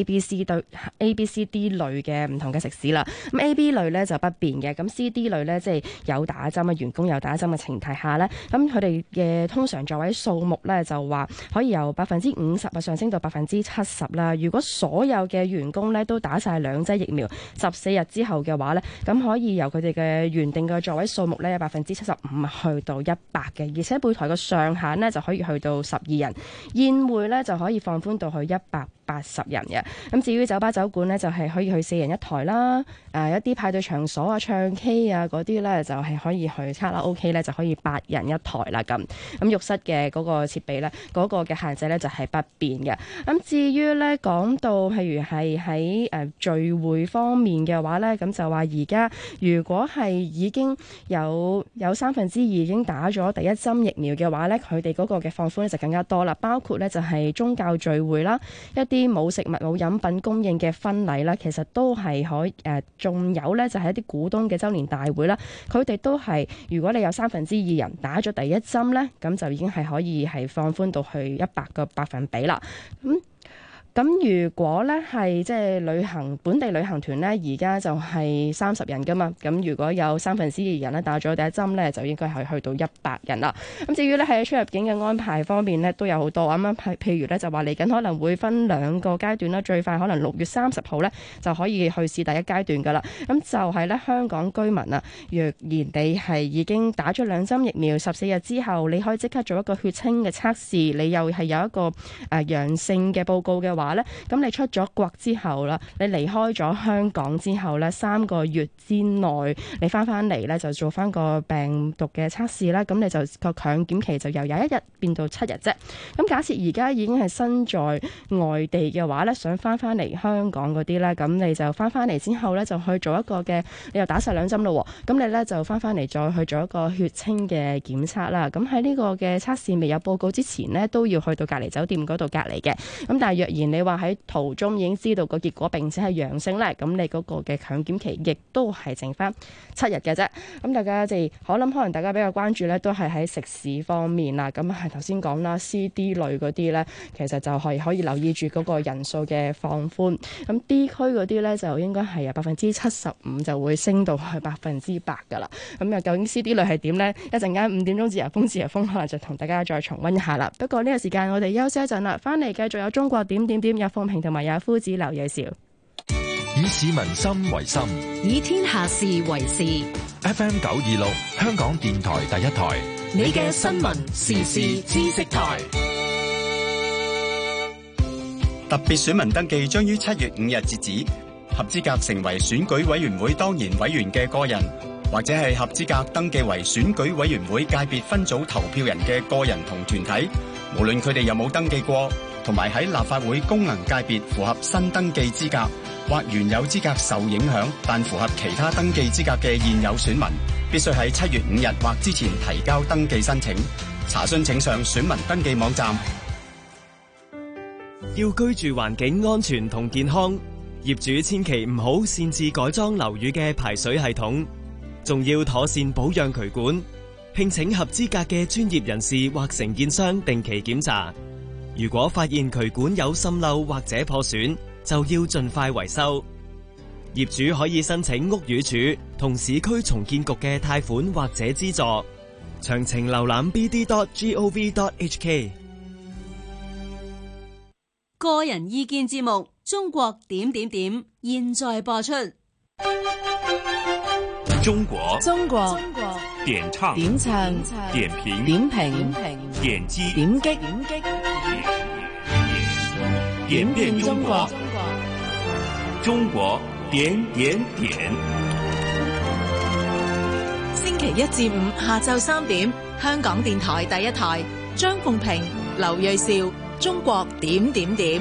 A、B、C、D 類嘅唔同嘅食肆啦。咁 A、B 類呢就不變嘅，咁 C、D 類呢，即係有打針員工有打針嘅前提下呢，咁佢哋嘅通常座位數目咧就話可以由50%上升到70%啦。如果所有嘅員工咧都打晒2劑疫苗，14日之後嘅話咧，咁可以由佢哋嘅原定嘅座位數目咧75%去到100嘅，而且每台嘅上限咧就可以去到12人，宴會咧就可以放寬到去180人嘅。咁至於酒吧酒館呢，就係可以去4人一台啦。一啲派對場所唱 K 嗰啲呢，就係可以去卡拉 OK 呢，就可以8人一台啦。咁浴室嘅嗰個設備呢，嗰個嘅限制呢，就係不變嘅。咁至於呢，講到譬如係喺聚會方面嘅話呢，咁就話而家如果係已經有2/3已經打咗第一針疫苗嘅話呢，佢哋嗰個嘅放寬呢就更加多啦。包括呢，就係宗教聚會啦，一啲冇食物冇飲品供應嘅婚禮啦，其實都係可以仲有呢，就係一啲股東嘅周年大會啦，佢哋都係如果你有2/3人打咗第一針呢，咁就已經係可以係放寬到去100%啦。咁如果咧係即係本地旅行團咧，而家就係30人噶嘛。咁如果有2/3人咧打咗第一針咧，就應該係去到100人啦。咁至於咧喺出入境嘅安排方面咧，都有好多啱啱譬如咧就話嚟緊可能會分2個階段啦，最快可能6月30號咧就可以去試第一階段噶啦。咁就係咧香港居民啊，若然你係已經打咗2針疫苗14日之後，你可以即刻做一個血清嘅測試，你又係有一個陽性嘅報告嘅話，咁你出咗國之後啦，你離開咗香港之後咧，3個月之內你翻嚟咧就做翻個病毒嘅測試啦，咁你就個強檢期就由21日變到7日啫。咁假設而家已經係身在外地嘅話咧，想翻嚟香港嗰啲咧，咁你就翻嚟之後咧就去做一個嘅，你又打晒2針咯，咁你咧就翻嚟再去做一個血清嘅檢測啦。咁喺呢個嘅測試未有報告之前呢，都要去到隔離酒店嗰度隔離嘅。咁但係若然你話喺途中已經知道個結果並且係陽性咧，咁你嗰個嘅強檢期亦都係剩翻7日嘅啫。咁大家可能大家比較關注咧，都係喺食肆方面啦。咁係頭先講啦 C、D 類嗰啲咧，其實就係可以留意住嗰個人數嘅放寬。咁 D 區嗰啲咧就應該係由75%就會升到去100%噶啦。咁又究竟 C、D 類係點咧？一陣間5點鐘自由風可能就同大家再重溫一下啦。不過呢個時間我哋休息一陣啦，翻嚟繼續有中國點有風評同埋有夫子劉銳紹。 以市民心為心， 以天下事為事。 FM 926香港電台第一台， 你嘅新聞時事知識台。 特別選民登記將於7月5日截止，合資格成為選舉委員會當然委員嘅個人，或者係合資格登記為選舉委員會界別分組投票人嘅個人同團體，無論佢哋有冇登記過，同埋喺立法會功能界別符合新登記資格， 或原有資格受影響但符合其他登記資格嘅現有選民，必須喺7月5日或之前提交登記申請。查詢請上選民登記網站。 要居住環境安全同健康，業主千祈唔好擅自改裝樓宇嘅排水系統，仲要妥善保養渠管，聘請合資格嘅專業人士或承建商定期檢查。如果發現渠管有滲漏或者破損，就要盡快維修。業主可以申請屋宇署同市區重建局嘅貸款或者資助。詳情瀏覽 bd.gov.hk。 個人意見節目《中國點點點》現在播出。 中國點唱點評點擊點變中國，中國點點點。 星期一至五下晝3點，香港電台第一台，張鳳平、劉銳紹，中國點點點。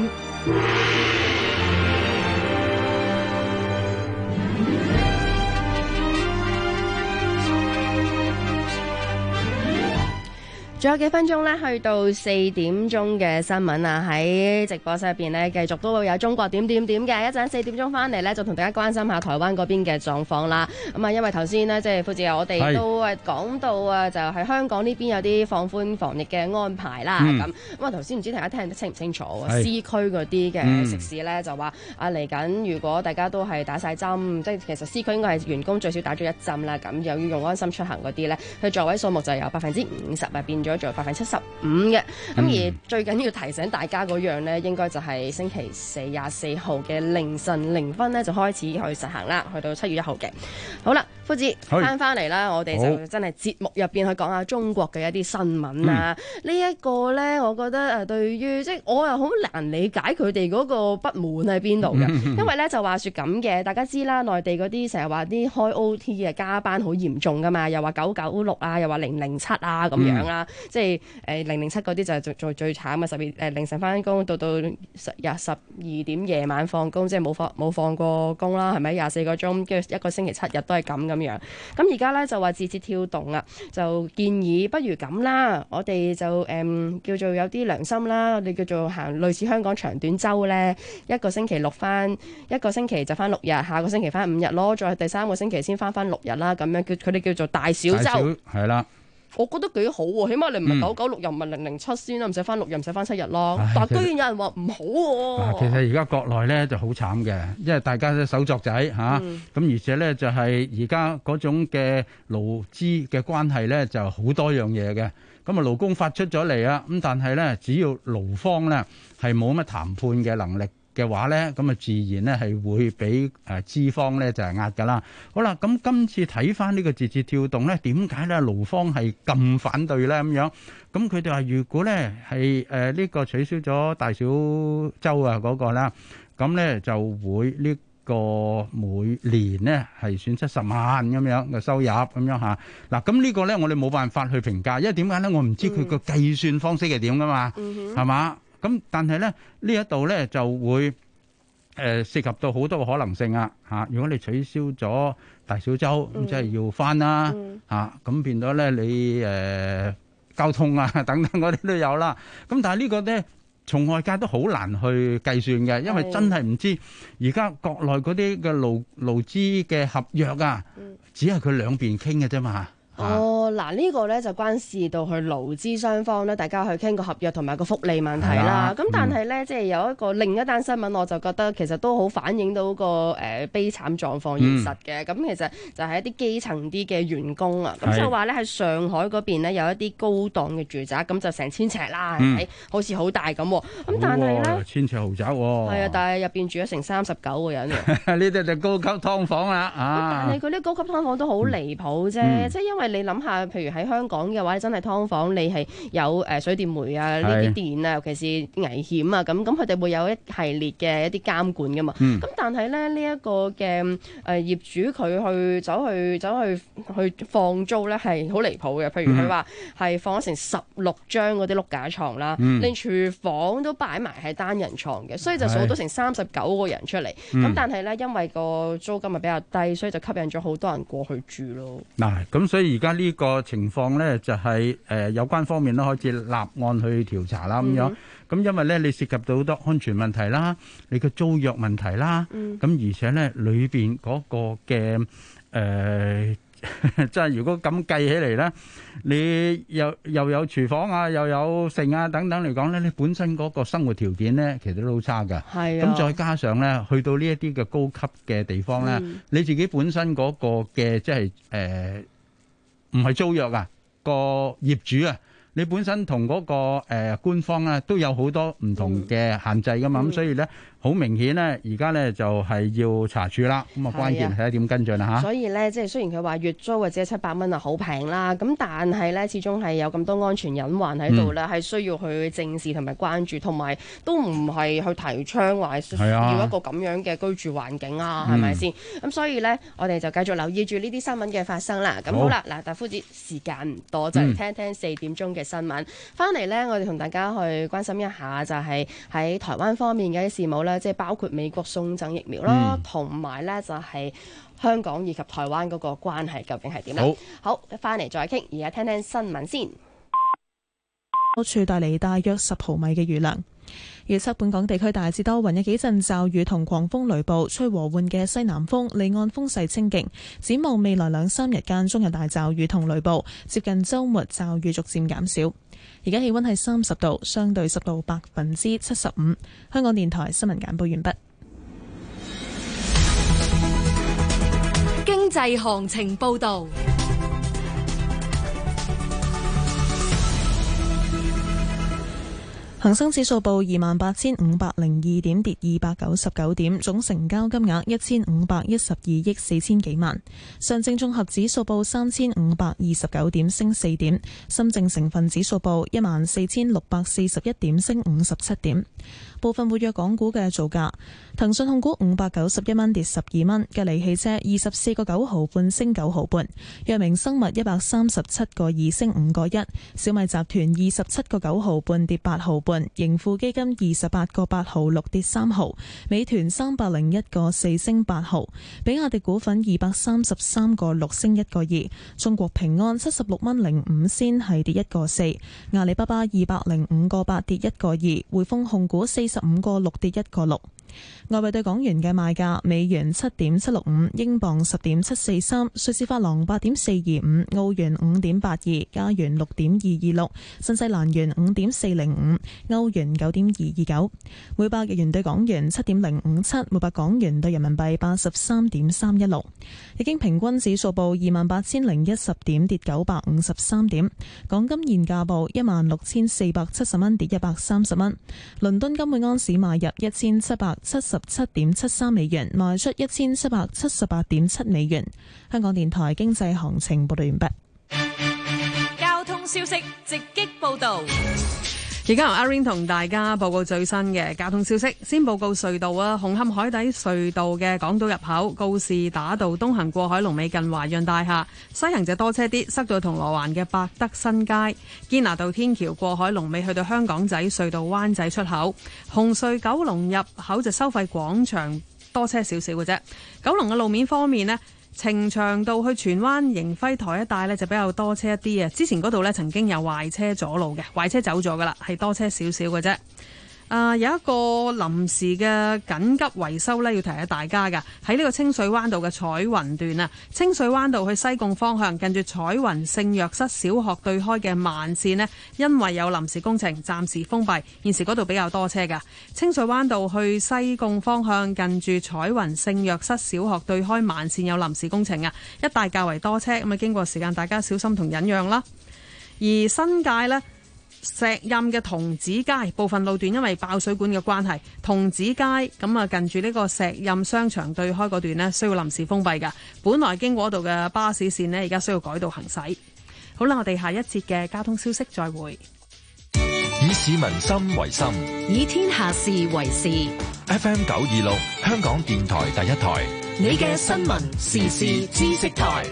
仲有幾分鐘咧，去到4點鐘嘅新聞啊！喺直播室入邊咧，繼續都會有中國點點點嘅。一陣4點鐘翻嚟咧，就同大家關心下台灣嗰邊嘅狀況啦。咁啊，因為頭先呢，即係副志友我哋都講到啊，就係香港呢邊有啲放寬防疫嘅安排啦。咁啊，頭先唔知大家聽得清唔清楚？C 區嗰啲嘅食肆咧就話啊，嚟緊如果大家都係打晒針，即係其實 C 區應該係員工最少打咗1針啦。咁又要用安心出行嗰啲咧，佢座位數目就由50%啊變咗做75%嘅。咁而最緊要提醒大家嗰樣呢，應該就係星期4 24號嘅凌晨0分呢，就開始去實行啦，去到7月1號嘅。好啦，夫子翻嚟啦，我哋就真係節目入邊去講下中國嘅一啲新聞啊。呢一個呢，我覺得對於即係我又好難理解佢哋嗰個不滿喺邊度嘅，因為呢就話説咁嘅，大家知啦，內地嗰啲成日話啲開 OT 嘅加班好嚴重噶嘛，又話996啊，又話007啊咁樣啦。即係007嗰啲就係最慘嘅，凌晨翻工到12點夜晚放工，即係冇放過工啦，係咪24個鐘？跟住一個星期7日都係咁樣。咁而家咧就話字節跳動啊，就建議不如咁啦，我哋就叫做有啲良心啦，我哋叫做行類似香港長短週咧，一個星期6翻，一個星期就翻6日，下個星期翻5日咯，再第3個星期先翻6日啦，咁樣佢哋叫做大小週，係啦。我覺得幾好喎，起碼你唔係996又唔係007先啦，唔使翻6日，唔使翻7日咯。但居然有人話唔好喎。 其實而家國內咧就好慘嘅，因為大家都手作仔嚇，咁而且咧就係而家嗰種嘅勞資嘅關係咧就好多樣嘢嘅。咁啊勞工發出咗嚟啊，咁但係咧只要勞方咧係冇乜談判嘅能力嘅話咧，咁啊自然咧係會俾資方咧就係壓㗎啦。好啦，咁今次睇翻呢個字節跳動咧，點解咧勞方係咁反對咧咁樣？咁佢哋話如果咧係呢個取消咗大小週啊嗰個啦，咁咧就會呢個每年咧係損失10萬咁樣嘅收入咁樣嚇。嗱，咁呢個咧我哋冇辦法去評價，因為點解咧？我唔知佢個計算方式係點㗎嘛，係嘛？咁但係咧呢一度咧就會涉及到好多個可能性啊嚇！如果你取消咗大小週，咁即係要翻啦嚇，咁變咗咧你交通啊等等嗰啲都有啦。咁但係呢個咧從外界都好難去計算嘅，因為真係唔知而家國內嗰啲嘅勞資嘅合約啊，只係佢兩邊傾嘅啫嘛。 嗱呢個咧就關事到去勞資雙方咧，大家去傾個合約同埋個福利問題啦。咁但係咧，即係有一個另一單新聞，我就覺得其實都好反映到個悲慘狀況現實嘅。咁其實就係一啲基層啲嘅員工啊。咁就話咧喺上海嗰邊咧有一啲高檔嘅住宅，咁就成1000尺啦，係咪？好似好大咁。咁但係咧 ，1000尺豪宅喎。 係啊，但係入邊住咗成39個人嘅。 呢啲就高級劏房啦。 但係佢啲高級劏房都好離譜啫，即係因為為你諗下，譬如喺香港嘅話，真係劏房，你係有水電煤啊呢啲電啊，尤其是危險啊咁佢哋會有一系列嘅一啲監管噶嘛。咁但係咧呢一個嘅業主佢去走去放租咧係好離譜嘅，譬如佢話係放咗成16張嗰啲碌架床啦，連廚房都擺埋係單人床嘅，所以就數到成39個人出嚟。咁但係咧因為個租金係比較低，所以就吸引咗好多人過去住咯。 嗱，咁所以而家呢個情況咧就係有關方面都開始立案去調查啦咁樣。咁因為咧你涉及到好多安全問題啦，你嘅租約問題啦，咁而且咧裏邊嗰個嘅即係如果咁計起嚟咧，你又有廚房啊，又有剩啊等等嚟講咧，你本身嗰個生活條件咧，其實都好差㗎。係啊。咁再加上咧，去到呢一啲嘅高級嘅地方咧，你自己本身嗰個嘅即係唔係租約啊，個業主啊。你本身同嗰個官方咧都有好多唔同嘅限制噶嘛，咁所以咧好明顯咧，而家咧就係要查處啦。咁啊，關鍵睇下點跟進啦嚇。 所以咧，即係雖然佢話月租或者700蚊啊好平啦，咁但係咧始終係有咁多安全隱患喺度咧，係需要去正視同埋關注，同埋都唔係去提倡話要一個咁樣嘅居住環境啊，係咪先？咁所以咧，我哋就繼續留意住呢啲新聞嘅發生啦。咁好啦，嗱，大夫子時間唔多，就嚟聽聽4點鐘嘅新聞。翻嚟呢，我哋同大家去關心一下，就係喺台灣方面嘅啲事務呢，即係包括美國送贈疫苗啦，同埋呢就係香港以及台灣嗰個關係究竟係點咧？好，翻嚟再傾。而家聽聽新聞先。 高處帶嚟大約10毫米嘅雨量。預測本港地區大致多雲，有幾陣驟雨同狂風雷暴，吹和緩嘅西南風，離岸風勢清勁。展望未來2-3日間中有大驟雨同雷暴，接近週末驟雨逐漸減少。而家氣溫係30度，相對濕度75%。香港電台新聞簡報完畢。 經濟行情報導。 恒生指數報28,502點，跌299點，總成交金額1512億4千幾萬。上證綜合指數報3529點，升4點。深證成分指數報14,641點，升57點。部分活躍港股嘅造價：騰訊控股591蚊，跌12蚊；吉利汽車24個9毫半，升9毫半；藥明生物137個2，升5個1；小米集團27個9毫半，跌8毫半；盈富基金28個8毫6，跌3毫；美團301個4，升8毫；比亞迪股份233個6，升1個2；中國平安76蚊05仙，係跌1個4；阿里巴巴205個8，跌1個2；匯豐控股45個6，跌1個6。外幣對港元嘅賣價：美元7.765，英鎊10.743，瑞士法郎8.425，澳元5.82，加元6.226，新西蘭元5.405，歐元9.229。每百日元對港元7.057，每百港元對人民幣83.316。日經平均指數報28,010點，跌953點。港金現價報16,470蚊，跌130蚊。倫敦金每安士買入1777.73美元，賣出1778.7美元。香港電台經濟行情報道完畢。 交通消息直擊報道。 而家由阿 Ring 同大家報告最新嘅交通消息。先報告隧道啊，紅磡海底隧道嘅港島入口告士打道東行過海龍尾近華潤大廈，西行就多車啲，塞到銅鑼灣嘅百德新街。堅拿道天橋過海龍尾去到香港仔隧道灣仔出口。紅隧九龍入口就收費廣場多車少少嘅啫。九龍嘅路面方面呢，呈祥道去荃灣盈輝台一帶呢就比較多車一啲啊！之前嗰度呢曾經有壞車阻路嘅，壞車走咗噶啦，係多車少少嘅啫。有一個臨時嘅緊急維修呢，要提下大家㗎。喺呢個清水灣道嘅彩雲段啊，清水灣道去西貢方向，近住彩雲聖若瑟小學對開嘅慢線呢，因為有臨時工程，暫時封閉。現時嗰度比較多車㗎。清水灣道去西貢方向，近住彩雲聖若瑟小學對開慢線有臨時工程啊，一帶較為多車。咁啊，經過時間，大家小心同忍讓啦。而新界呢， 石蔭嘅童子街部分路段因為爆水管嘅關係，童子街咁啊近住呢個石蔭商場對開嗰段呢，需要臨時封閉㗎。本來經過度嘅巴士線呢，而家需要改道行駛。好啦，我哋下一節嘅交通消息再會。 以市民心為心， 以天下事為事。 FM 926香港電台第一台， 你嘅新聞時事知識台。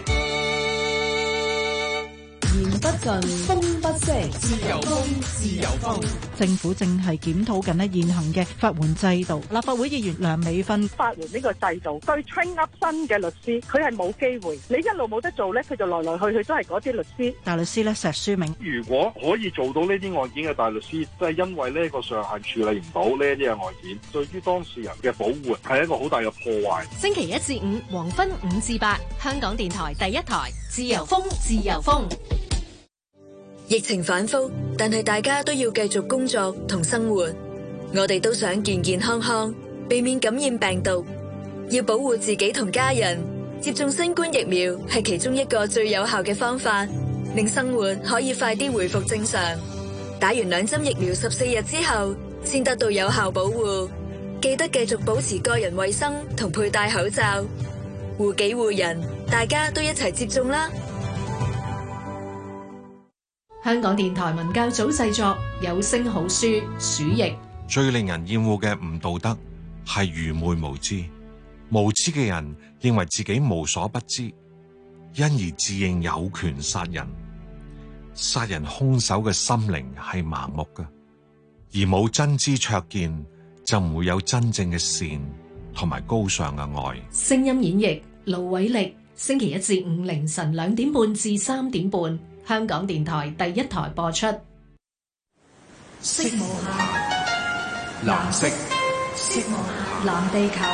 言不盡，風不息，自由風，自由風。政府正係檢討緊現行嘅法援制度。立法會議員梁美芬， 法援呢個制度對 train up 新嘅律師，佢係冇機會。你一路冇得做咧，佢就來來去去都係嗰啲律師。 大律師咧，石書明， 如果可以做到呢啲案件嘅大律師，都係因為呢個上限處理唔到呢一啲嘅案件，對於當事人嘅保護係一個好大嘅破壞。 星期一至五黃昏5至8，香港電台第一台，自由風，自由風。 疫情反覆，但係大家都要繼續工作同生活。我哋都想健健康康，避免感染病毒。要保護自己同家人，接種新冠疫苗係其中一個最有效嘅方法，令生活可以快啲回復正常。打完2針疫苗14日之後，先得到有效保護。記得繼續保持個人衛生同佩戴口罩，護己護人，大家都一齊接種啦！ 香港電台文教組製作有聲好書《鼠疫》。 最令人厭惡嘅唔道德係愚昧無知。無知嘅人認為自己無所不知，因而自認有權殺人。殺人兇手嘅心靈係盲目嘅，而冇真知灼見，就唔會有真正嘅善同埋高尚嘅愛。 聲音演繹盧偉力，星期一至五凌晨2點半至3點半。香港電台第一台播出。 色無限，藍色，色無限，藍地球。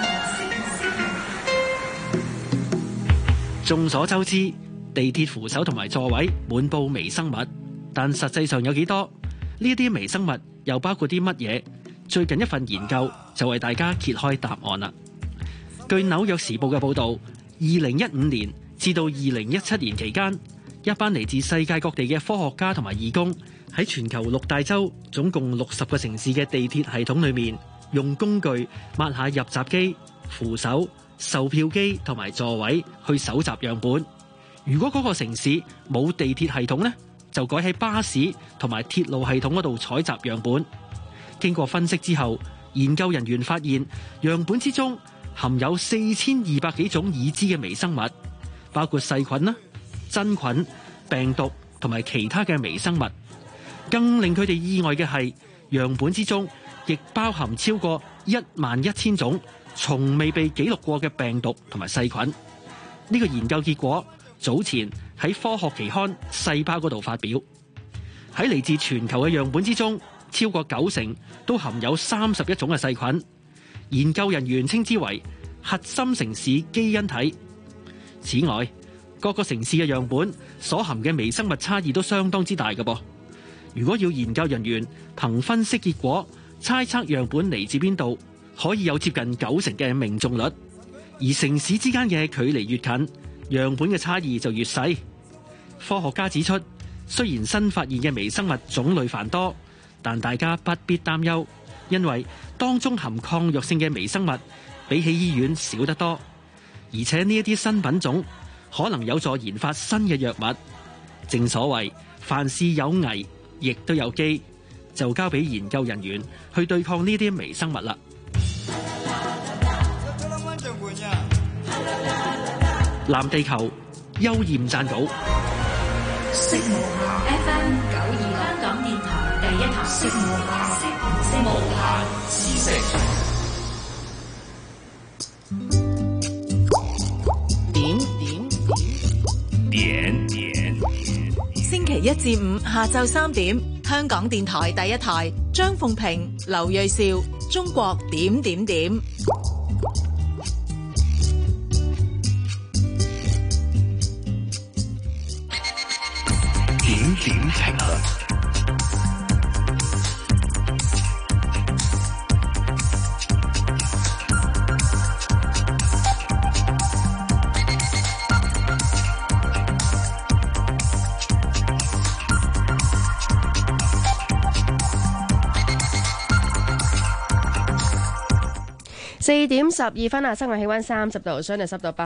眾所周知，地鐵扶手同埋座位滿佈微生物，但實際上有幾多？呢啲微生物又包括啲乜嘢？最近一份研究就為大家揭開答案啦。據紐約時報嘅報導，2015年至到2017年期間，一班嚟自世界各地嘅科學家同埋義工喺全球6大洲總共60個城市嘅地鐵系統裏面，用工具抹下入閘機、扶手、售票機同埋座位去搜集樣本。如果嗰個城市冇地鐵系統呢，就改喺巴士同埋鐵路系統嗰度採集樣本。經過分析之後，研究人員發現樣本之中含有4200幾種已知嘅微生物，包括細菌啦、真菌、病毒同埋其他嘅微生物。更令佢哋意外嘅係，樣本之中亦包含超過11000種從未被記錄過嘅病毒同埋細菌。呢個研究結果早前喺科學期刊《細胞》嗰度發表。喺嚟自全球嘅樣本之中，超過90%都含有31種嘅細菌。研究人員稱之為核心城市基因體。此外，各個城市嘅樣本所含嘅微生物差異都相當之大嘅噃。如果要研究人員憑分析結果猜測樣本嚟自邊度，可以有接近90%嘅命中率。而城市之間嘅距離越近，樣本嘅差異就越細。科學家指出，雖然新發現嘅微生物種類繁多，但大家不必擔憂，因為當中含抗藥性嘅微生物比起醫院少得多，而且呢一啲新品種可能有助研發新嘅藥物。正所謂凡事有危亦都有機，就交俾研究人員去對抗呢啲微生物啦。藍地球邱焱撰稿。 色無限 FM 92香港電台第一台。色無限，無限知識。 星期一至五下晝3點，香港電台第一台，張鳳平、劉銳紹，中國點點點。 點點評論。 4點12分啊，室外氣溫30度，相對濕度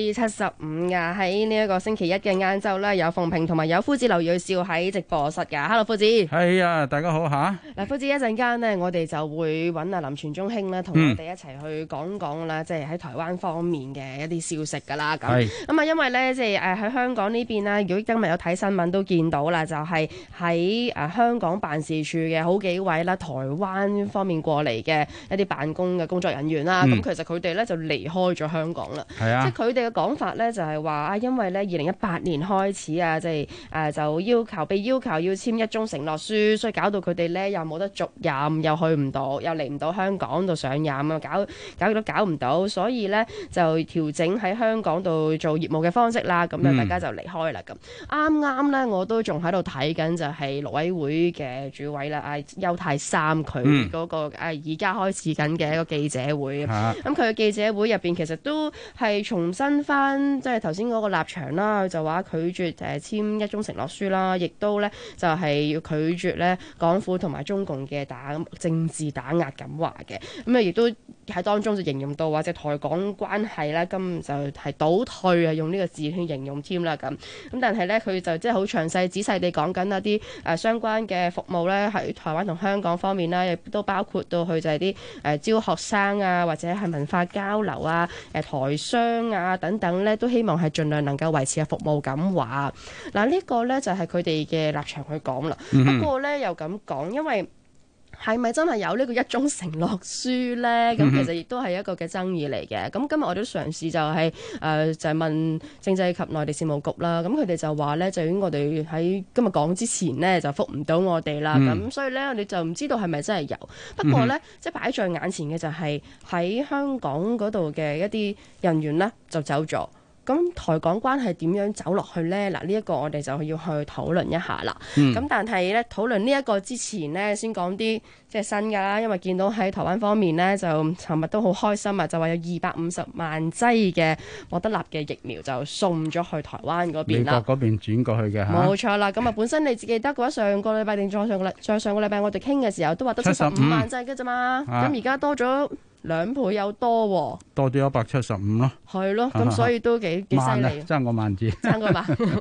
75%噶。喺呢一個星期一嘅晏晝呢，有鳳萍同埋有夫子劉銳紹喺直播室噶。Hello， 夫子。 係啊，大家好吓。 嗱，夫子一陣間呢，我哋就會揾阿林泉忠兄呢，同我哋一齊去講講啦，即係喺台灣方面嘅一啲消息噶啦。咁啊，因為呢，即係喺香港呢邊啦，如果今日有睇新聞都見到啦，就係喺香港辦事處嘅好幾位啦，台灣方面過嚟嘅一啲辦公嘅工作人員啦，咁其實佢哋咧就離開咗香港啦。係啊，即係佢哋嘅講法咧就係話啊，因為咧2018年開始啊，即係就被要求要簽一宗承諾書，所以搞到佢哋咧又冇得續任，又去唔到，又嚟唔到香港度上任啊，搞唔到，所以咧就調整喺香港度做業務嘅方式啦。咁啊，大家就離開啦。咁啱啱咧，我都仲喺度睇緊就係陸委會嘅主委啦，邱太三佢嗰個而家開始緊嘅一個記者會。咁佢嘅記者會入邊其實都係重申翻，即係頭先嗰個立場啦，佢就話拒絕簽一宗承諾書啦，亦都咧就係要拒絕咧港府同埋中共嘅政治打壓咁話嘅。咁啊，亦都喺當中就形容到話即係台港關係咧，根本就係倒退啊，用呢個字去形容添啦咁。咁但係咧，佢就即係好詳細仔細地講緊一啲相關嘅服務咧，喺台灣同香港方面咧，亦都包括到去就係啲招學生啊，或者係文化交流啊、台商啊等等咧，都希望係盡量能夠維持嘅服務咁話。嗱，呢個咧就係佢哋嘅立場去講啦。不過咧又咁講，因為係咪真係有呢個一宗承諾書呢？咁其實亦都係一個嘅爭議嚟嘅。咁今日我都嘗試就係就係問政制及內地事務局啦。咁佢哋就話呢，就於我哋喺今日講之前呢，就覆唔到我哋啦。咁所以呢，我哋就唔知道係咪真係有。不過呢，即係擺在眼前嘅就係喺香港嗰度嘅一啲人員呢，就走咗。咁台港關係點樣走落去呢？嗱，呢一個我哋就要去討論一下啦。咁但係咧討論呢一個之前呢，先講啲即係新㗎啦。因為見到喺台灣方面呢，就尋日都好開心啊，就話有250萬劑嘅莫德納嘅疫苗就送咗去台灣嗰邊啦。 美國嗰邊轉過去嘅嚇。 冇錯啦。咁啊，本身你記得嘅話，上個禮拜定再上個禮拜我哋傾嘅時候都話得75萬劑嘅啫嘛。咁而家多咗2倍有多喎， 多咗175咯。係咯，咁所以都幾犀利， 爭個萬字， 爭個萬，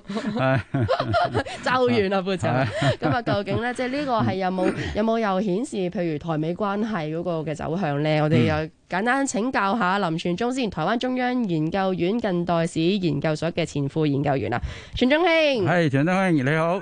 爭遠啦，副長。咁啊，究竟咧，即係呢個係有冇又顯示，譬如台美關係嗰個嘅走向咧？我哋又簡單請教下林泉忠先，台灣中央研究院近代史研究所嘅前副研究員啊，泉忠兄。 係，泉忠兄你好。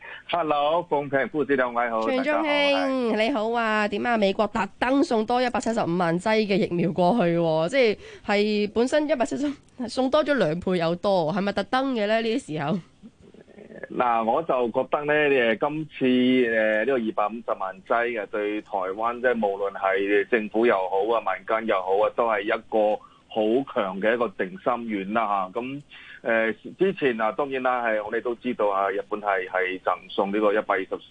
Hello， 鳳萍夫子兩位好。 泉忠兄你好啊，點啊？美國特登送多175萬劑嘅疫苗過去，即係本身170送多咗2倍有多，係咪特登嘅咧？呢啲時候？ 嗱，我就覺得咧，今次呢個250萬劑嘅對台灣即係無論係政府又好啊，民間又好啊，都係一個好強嘅一個定心丸啦嚇。咁之前啊，當然啦，係我哋都知道啊，日本係贈送呢個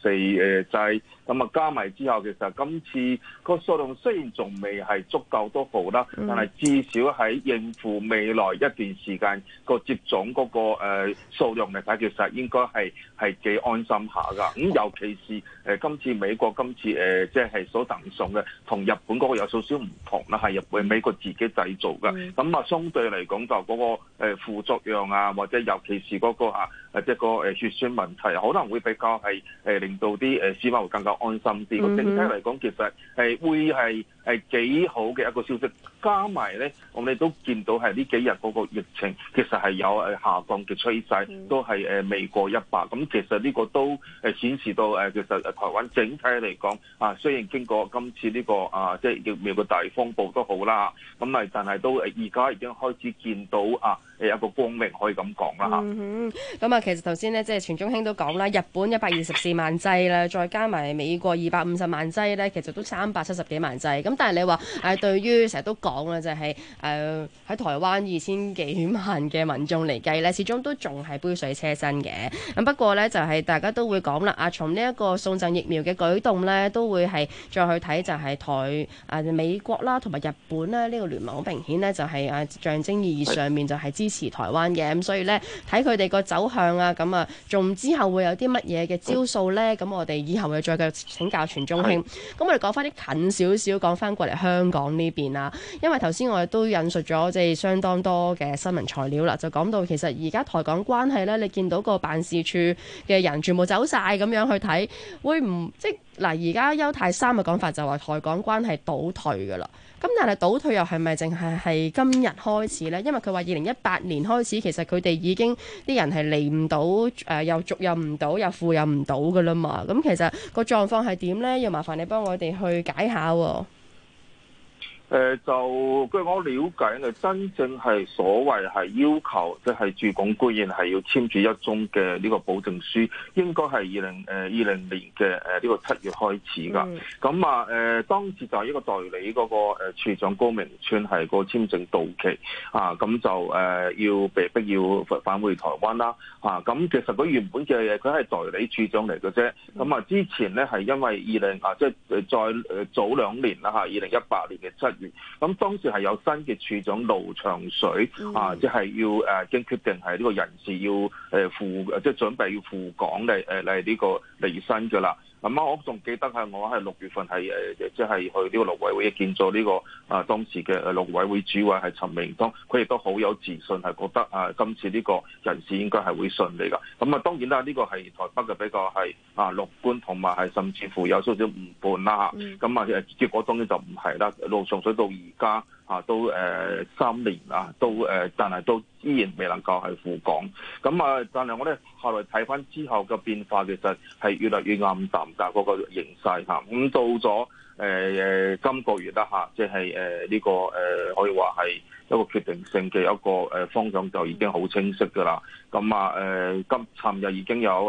124劑，咁啊加埋之後，其實今次個數量雖然仲未係足夠多好啦，但係至少喺應付未來一段時間個接種嗰個數量嚟睇，其實應該係幾安心下㗎。咁尤其是今次美國今次即係所贈送嘅，同日本嗰個有少少唔同啦，係美國自己製造嘅，咁啊相對嚟講就嗰個副作用啊，或者尤其是嗰個即係個血栓問題，可能會比較係令到啲市民會更加安心啲。個整體嚟講，其實係會係幾好嘅一個消息。加埋咧，我哋都見到係呢幾日嗰個疫情其實係有下降嘅趨勢，都係未過100。咁其實呢個都顯示到其實台灣整體嚟講啊，雖然經過今次呢個即係疫苗嘅大風暴都好啦，咁但係都而家已經開始見到一個光明，可以咁講啦嚇。 咁其實頭先咧，即係泉忠兄都講啦，日本124萬劑啦，再加埋美國250萬劑咧，其實都370幾萬劑。咁但係你話對於成日都講啦，就係喺台灣2000幾萬嘅民眾嚟計咧，始終都仲係杯水車薪嘅。咁不過咧，就係大家都會講啦，從呢一個送贈疫苗嘅舉動咧，都會係再去睇就係美國啦同埋日本咧呢個聯盟好明顯咧，就係象徵意義上面就係支持台灣嘅。咁所以咧睇佢哋個走向向啊？咁啊，仲之後會有啲乜嘢嘅招數咧？咁我哋以後會再繼續請教全中興。咁我哋講翻啲近少少，講翻過嚟香港呢邊啦。因為頭先我哋都引述咗即係相當多嘅新聞材料啦，就講到其實而家台港關係咧，你見到個辦事處嘅人全部走晒咁樣去睇，會唔即係嗱？而家邱太三嘅講法就話台港關係倒退㗎啦。咁但係倒退又係咪淨係今日開始呢？因為佢話2018年開始，其實佢哋已經啲人係嚟唔到，又續又唔到，又付又唔到㗎啦嘛。咁其實個狀況係點呢？要麻煩你幫我哋去解下喎。 就據我了解咧，真正係所謂係要求，即係駐港官員係要簽署一宗嘅呢個保證書，應該係2020年嘅呢個7月開始㗎。咁當時就係一個代理嗰個處長高明川係個簽證到期咁就要被逼要返回台灣啦咁其實佢原本嘅佢係代理處長嚟嘅啫。咁之前咧係因為即係再早2年啦2018年嘅7月。咁當時係有新嘅處長盧長水即係要經決定係呢個人事要即係準備要赴港嚟呢個離身㗎啦。我仲記得係我係6月份係即係去呢個陸委會見咗呢個當時嘅陸委會主委係陳明通，佢亦都好有自信係覺得今次呢個人事應該係會順利㗎。當然啦，呢個係台北嘅比較係樂觀，同埋係甚至乎有少少誤判啦結果當然就唔係啦，盧長水到而家都3年但係都依然未能夠係赴港。但係我哋後來睇翻之後嘅變化，其實係越嚟越暗淡㗎嗰個形勢咁到咗今個月啦即係呢個可以話係一個決定性嘅一個方向就已經好清晰㗎啦。尋日已經有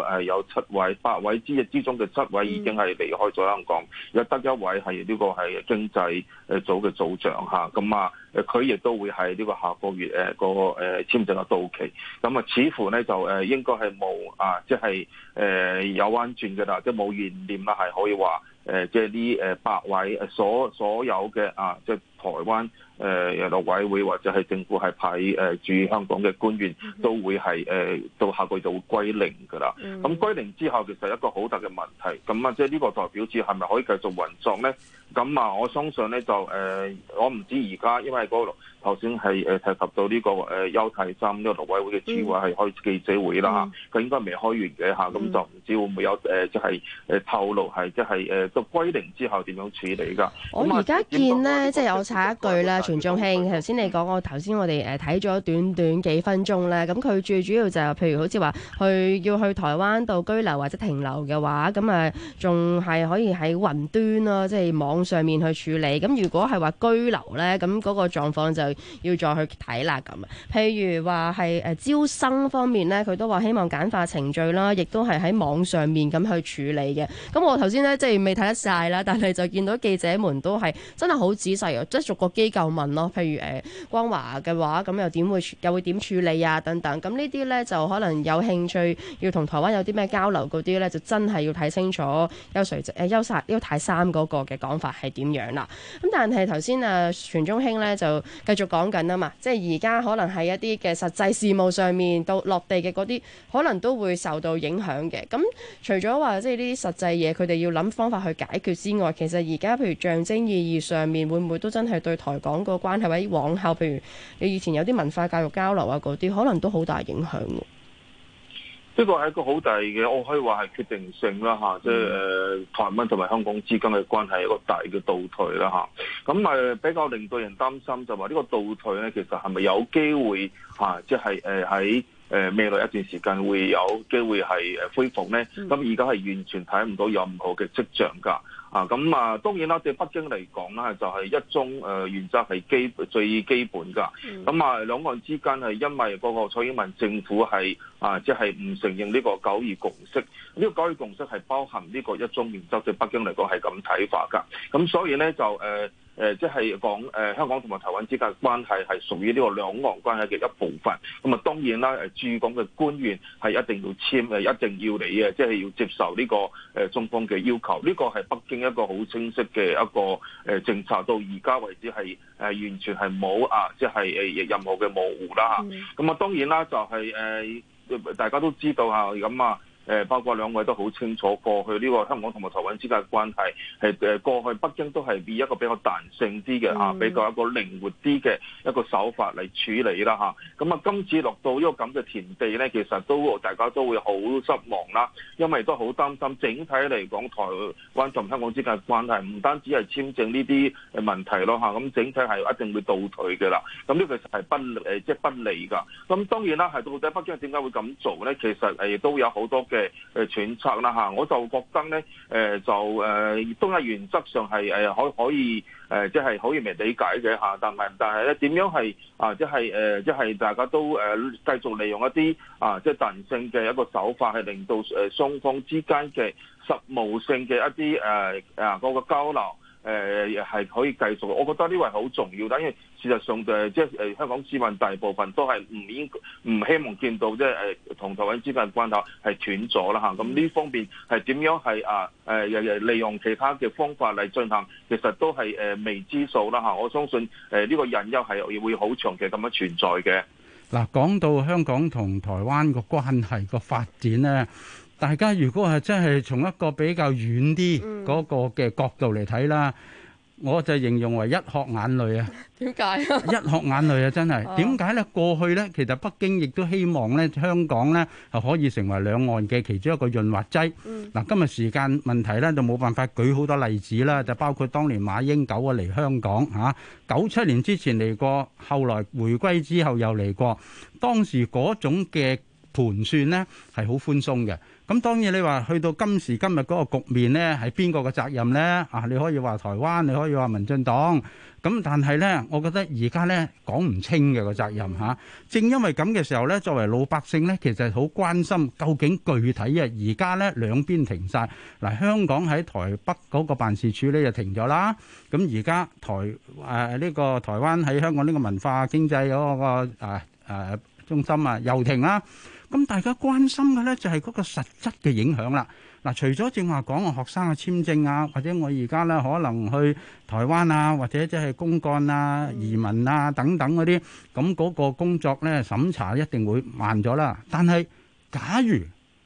8位之中嘅7位已經係離開咗香港，有得1位係呢個係經濟組嘅組長佢亦都會係呢個下個月個簽證嘅到期。似乎咧就應該係冇即係有彎轉嘅啦，即係冇懸念啦，係可以話即係呢8位所有嘅即係台灣陸委會或者係政府係派駐香港嘅官員都會係到下個月就會歸零㗎啦。歸零之後其實一個好大嘅問題，即係呢個代表處係咪可以繼續運作咧？我相信咧就我唔知而家因為嗰個頭先係提及到呢個邱太三呢個陸委會嘅主委係開記者會啦佢應該未開完嘅咁就唔知會唔會有即係透露係即係到歸零之後點樣處理㗎？ 我而家見咧即係我插一句啦，全中興頭先你講頭先我哋睇咗短幾分鐘咧，咁佢最主要就係譬如好似話要去台灣度居留或者停留嘅話，咁仲係可以喺雲端咯，即係網上面去處理。咁如果係話居留咧，咁嗰個狀況就要再去睇啦。咁譬如話係招生方面咧，佢都話希望簡化程序啦，亦都係喺網上面咁去處理嘅。咁我頭先咧即係未睇得晒啦，但係就見到記者們都係真係好仔細啊，即係逐個機構問咯。譬如光華嘅話，咁又會點處理啊等等。咁呢啲咧就可能有興趣要同台灣有啲咩交流嗰啲咧，就真係要睇清楚邱太三嗰個嘅講法係點樣啦。咁但係頭先全中興咧就繼續講緊啊嘛，即係而家可能係一啲嘅實際事務上面到落地嘅嗰啲，可能都會受到影響嘅。咁除咗話即係呢啲實際嘢，佢哋要諗方法去解決之外，其實而家譬如象徵意義上面，會唔會都真係對台港個關係或者往後，譬如你以前有啲文化教育交流啊嗰啲，可能都好大影響喎。 呢個係一個好大嘅，我可以話係決定性啦即係台灣同埋香港之間嘅關係一個大嘅倒退啦咁比較令到人擔心就話呢個倒退咧，其實係咪有機會即係喺未來一段時間會有機會係恢復咧？咁而家係完全睇唔到任何嘅跡象㗎。當然啦，對北京嚟講啦，就係一中原則係最基本㗎。兩岸之間係因為嗰個蔡英文政府係即係唔承認呢個9·2共識，呢個9·2共識係包含呢個一中原則，對北京嚟講係咁睇法㗎。咁所以咧就即係講香港同埋台灣之間嘅關係係屬於呢個兩岸關係嘅一部分。當然啦，駐港嘅官員係一定要簽一定要嚟嘅，即係要接受呢個中方嘅要求。呢個係北京一個好清晰嘅一個政策，到而家為止係完全係冇即係任何嘅模糊啦。當然啦，就係大家都知道咁啊。包括兩位都好清楚，過去呢個香港同埋台灣之間嘅關係係過去北京都係以一個比較彈性啲嘅比較一個靈活啲嘅一個手法嚟處理啦咁啊，今次落到呢個咁嘅田地咧，其實都大家都會好失望啦，因為都好擔心整體嚟講台灣同香港之間嘅關係唔單止係簽證呢啲問題咯咁整體係一定會倒退嘅啦。咁呢個其實係不利㗎。咁當然啦，係到底北京點解會咁做咧？其實亦都有好多嘅揣測啦我就覺得咧都係原則上係可以即係可以未理解嘅但係咧點樣係即係大家都繼續利用一啲即係彈性嘅一個手法，係令到雙方之間嘅實務性嘅一啲嗰個交流。係可以繼續，我覺得呢個係好重要，因為事實上即係香港市民大部分都係唔希望見到即係同台灣之間嘅關係係斷咗啦咁呢方面係點樣係利用其他嘅方法嚟進行，其實都係未知數啦我相信呢個隱憂係會好長期咁樣存在嘅。 嗱，講到香港同台灣個關係個發展咧。大家如果係真係從一個比較遠啲嗰個嘅角度嚟睇啦，我就形容為一殼眼淚啊！ 點解？一殼眼淚啊！真係點解咧？過去咧，其實北京亦都希望咧，香港咧係可以成為兩岸嘅其中一個潤滑劑。嗱，今日時間問題咧，就冇辦法舉好多例子啦，就包括當年馬英九嚟香港97年之前嚟過，後來回歸之後又嚟過，當時嗰種嘅盤算咧係好寬鬆嘅。咁當然你話去到今時今日嗰個局面呢，係邊個嘅責任呢？你可以話台灣，你可以話民進黨。咁但係呢，我覺得而家呢講唔清嘅個責任嚇。正因為咁嘅時候呢，作為老百姓呢，其實好關心究竟具體而家呢兩邊停晒。嗱，香港喺台北嗰個辦事處呢就停咗啦。咁而家呢個台灣喺香港呢個文化經濟嗰個中心又停啦。咁大家關心嘅咧就係嗰個實質嘅影響啦。嗱，除咗正話講嘅學生嘅簽證或者我而家咧可能去台灣或者即係公幹移民等等嗰啲，咁嗰個工作咧審查一定會慢咗啦。但係假如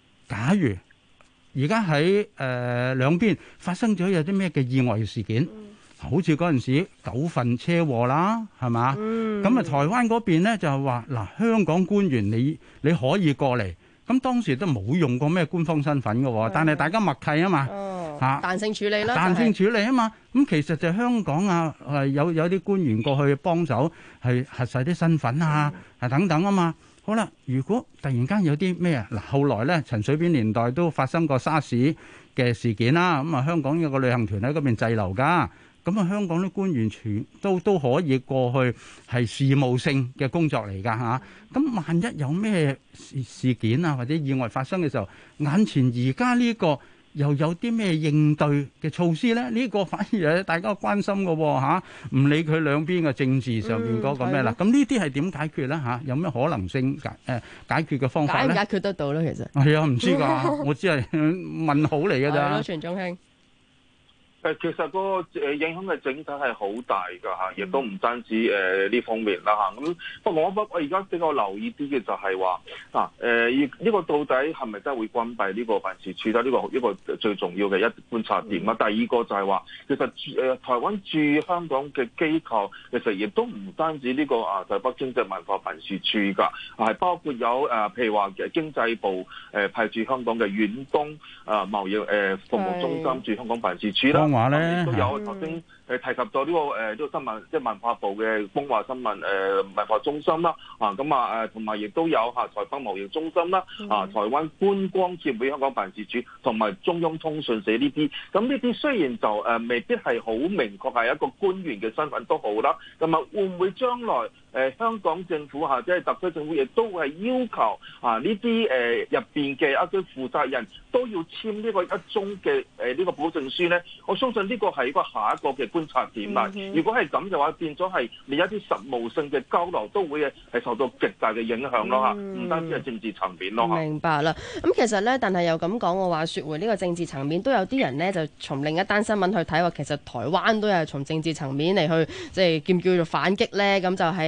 而家喺兩邊發生咗有啲咩嘅意外事件？好似嗰陣時9份車禍啦，係嘛？咁台灣嗰邊咧就係話香港官員你可以過嚟，咁當時都冇用過咩官方身份嘅喎，但係大家默契啊嘛， 彈性處理啦， 彈性處理啊嘛。咁其實就香港有啲官員過去幫手係核實啲身份等等啊嘛。好啦，如果突然間有啲咩後來咧陳水扁年代都發生過沙士嘅事件啦，咁香港有個旅行團喺嗰邊滯留㗎。咁香港啲官員全都可以過去，係事務性嘅工作嚟㗎。咁萬一有咩事件或者意外發生嘅時候，眼前而家呢個又有啲咩應對嘅措施咧？呢個反而係大家關心嘅喎。唔理佢兩邊嘅政治上邊嗰個咩啦，咁呢啲係點解決咧？有咩可能性解決嘅方法咧？ 解決得到咧？其實係唔知㗎，我只係問號嚟㗎咋。 全中興。 其實個影響嘅整體係好大㗎亦都唔單止呢方面啦咁不過我而家比較留意啲嘅就係話呢個到底係咪真係會關閉呢個辦事處咧？呢個最重要嘅一觀察點啦。第二個就係話其實台灣駐香港嘅機構其實亦都唔單止呢個就係北京嘅文化辦事處㗎，係包括有譬如話經濟部派駐香港嘅遠東貿易服務中心駐香港辦事處啦。亦都有頭先提及到呢個新聞，即係文化部嘅風華新聞文化中心啦，同埋亦都有台北貿易中心啦，台灣觀光協會香港辦事處同埋中央通訊社呢啲，咁呢啲雖然就未必係好明確係一個官員嘅身份都好啦，咁會唔會將來香港政府即係特區政府亦都係要求呢啲入邊嘅一啲負責人都要簽呢個一宗嘅呢個保證書咧？我相信呢個係一個下一個嘅觀察點啦。如果係咁嘅話，變咗係連一啲實務性嘅交流都會係受到極大嘅影響咯唔單止係政治層面咯明白啦。咁其實咧，但係又咁講嘅話，説回呢個政治層面，都有啲人呢就從另一單新聞去睇話，其實台灣都係從政治層面嚟去即係叫做反擊咧。咁就係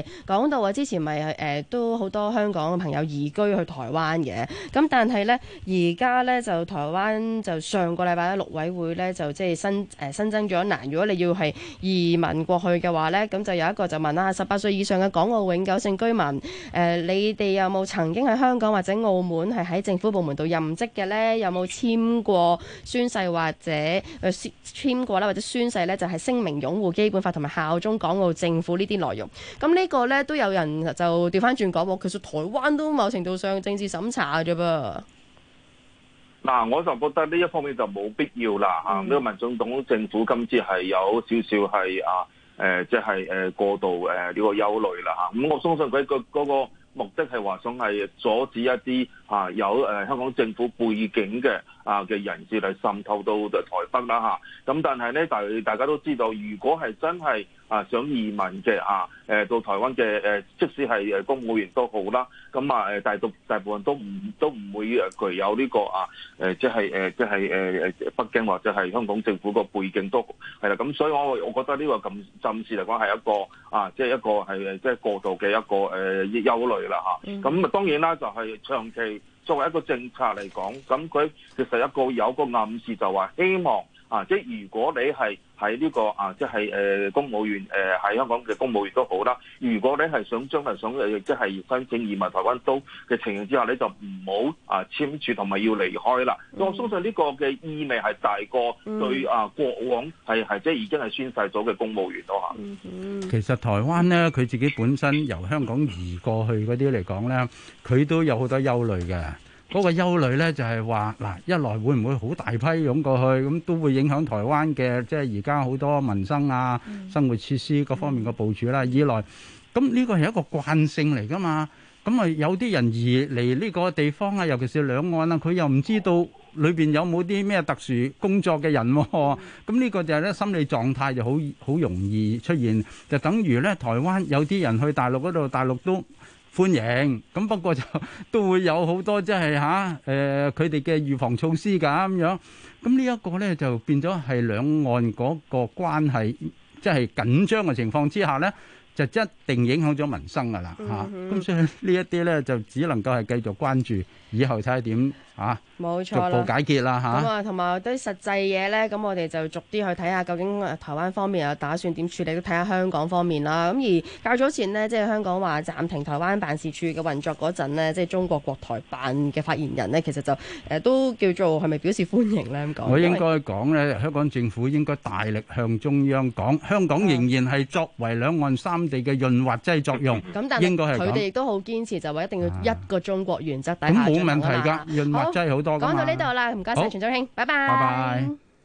講到話之前咪都好多香港嘅朋友移居去台灣嘅，咁但係呢，而家呢，就台灣就上個禮拜咧陸委會呢，就即係新增咗一欄，如果你要係移民過去嘅話呢，咁就有一個就問啦，18歲以上嘅港澳永久性居民，你哋有冇曾經喺香港或者澳門係喺政府部門度任職嘅呢？有冇簽過宣誓或者簽過啦，或者宣誓呢，就係聲明擁護基本法同埋效忠港澳政府呢啲內容？咁呢個呢，都有人就調翻轉講喎，其實台灣都某程度上政治審查啫噃。 嗱，我就覺得呢一方面就冇必要啦嚇。呢個民進黨政府今次係有少少係即係過度呢個憂慮啦嚇。咁我相信佢嗰個目的係話想係阻止一啲有香港政府背景嘅人士嚟滲透到台北啦嚇。咁但係咧，大家都知道，如果係真係想移民嘅到台灣嘅即使係公務員都好啦，咁大部分都唔會具有呢個即係北京或者係香港政府個背景都係啦。咁所以我覺得呢個咁暫時嚟講係一個即係一個係即係過度嘅一個憂慮啦嚇。咁當然啦，就係長期作為一個政策嚟講，咁佢其實有個暗示就話希望即係如果你係喺呢個即係公務員喺香港嘅公務員都好啦。如果你係將來想即係申請移民台灣都嘅情形之下，你就唔好簽署同埋要離開啦。我相信呢個嘅意味係大過對過往係即係已經係宣誓咗嘅公務員咯嚇。 其實台灣呢，佢自己本身由香港移過去嗰啲嚟講呢，佢都有好多憂慮嘅。嗰個憂慮呢就係話嗱，一來會唔會好大批湧過去，咁都會影響台灣嘅即係而家好多民生生活設施各方面嘅部署啦。二來，咁呢個係一個慣性嚟㗎嘛，咁有啲人移嚟呢個地方尤其是兩岸佢又唔知道裏邊有冇啲咩特殊工作嘅人喎，咁呢個就係咧心理狀態就好容易出現，就等於咧台灣有啲人去大陸嗰度，大陸都歡迎，咁不過就都會有好多即係佢哋嘅預防措施㗎咁樣，咁呢一個咧就變咗係兩岸嗰個關係即係緊張嘅情況之下咧，就一定影響咗民生㗎啦嚇。咁所以呢一啲咧就只能夠係繼續關注，以後睇下點冇錯啦， 逐步解決啦嚇。 咁啊，同埋啲實際嘢咧，咁我哋就逐啲去睇下究竟台灣方面又打算點處理，都睇下香港方面啦。咁而較早前呢，即係香港話暫停台灣辦事處嘅運作嗰陣呢，即係中國國台辦嘅發言人呢，其實就都叫做係咪表示歡迎咧咁講？ 我應該講咧，香港政府應該大力向中央講，香港仍然係作為兩岸三地嘅潤滑劑作用。 咁但係佢哋亦都好堅持，就話一定要一個中國原則底下。 咁冇問題㗎，潤滑劑好多。 講到呢度啦，唔該晒全祖兄，拜拜。 拜拜。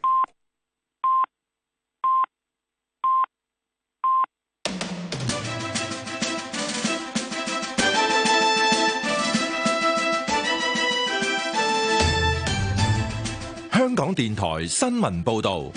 香港電台新聞報導。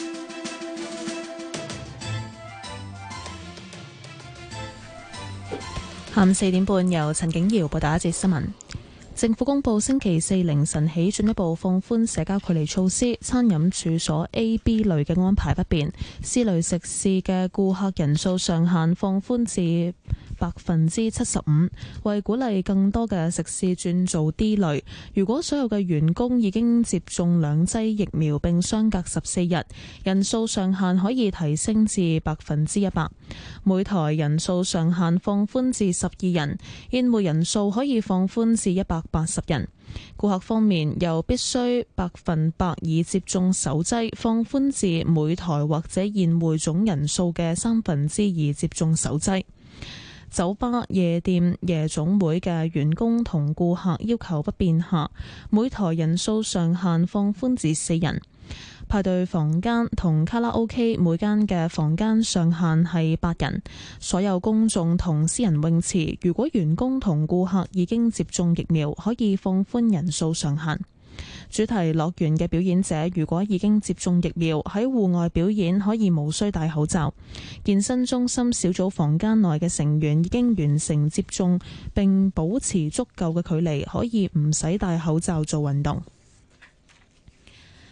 下午4點半，由陳景瑤報道一節新聞。政府公布星期四凌晨起進一步放寬社交距離措施，餐飲處所 A、B 類嘅安排不變，C 類食肆嘅顧客人數上限放寬至75%，為鼓勵更多嘅食肆轉做 D 類。如果所有嘅員工已經接種2劑疫苗並相隔14日，人數上限可以提升至100%。每台人數上限放寬至12人，宴會人數可以放寬至180人。顧客方面，由必須100%已接種首劑，放寬至每台或者宴會總人數嘅2/3接種首劑。酒吧、夜店、夜總會嘅員工同顧客要求不變下，每台人數上限放寬至4人。派對房間同卡拉 OK 每間嘅房間上限係8人。所有公眾同私人泳池，如果員工同顧客已經接種疫苗，可以放寬人數上限。主題樂園嘅表演者如果已經接種疫苗，喺戶外表演可以無需戴口罩。健身中心小組房間內嘅成員已經完成接種並保持足夠嘅距離，可以唔使戴口罩做運動。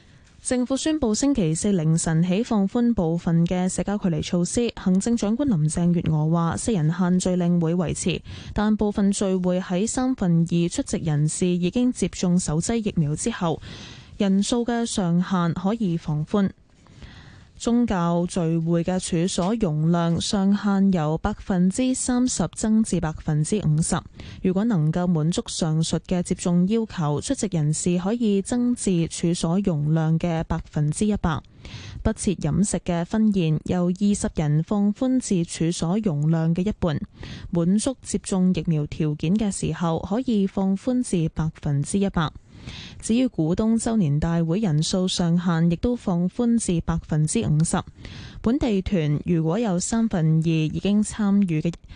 政府宣布星期四凌晨起放寬部分嘅社交距離措施。行政長官林鄭月娥話，4人限聚令會維持，但部分聚會喺2/3出席人士已經接種首劑疫苗之後，人數嘅上限可以放寬。宗教聚會嘅處所容量上限由30%增至50%。如果能夠滿足上述嘅接種要求，出席人士可以增至處所容量嘅100%。不設飲食嘅婚宴由20人放寬至處所容量嘅一半。滿足接種疫苗條件嘅時候，可以放寬至100%。至於股東周年大會人數上限，亦都放寬至50%。本地團如果有2/3參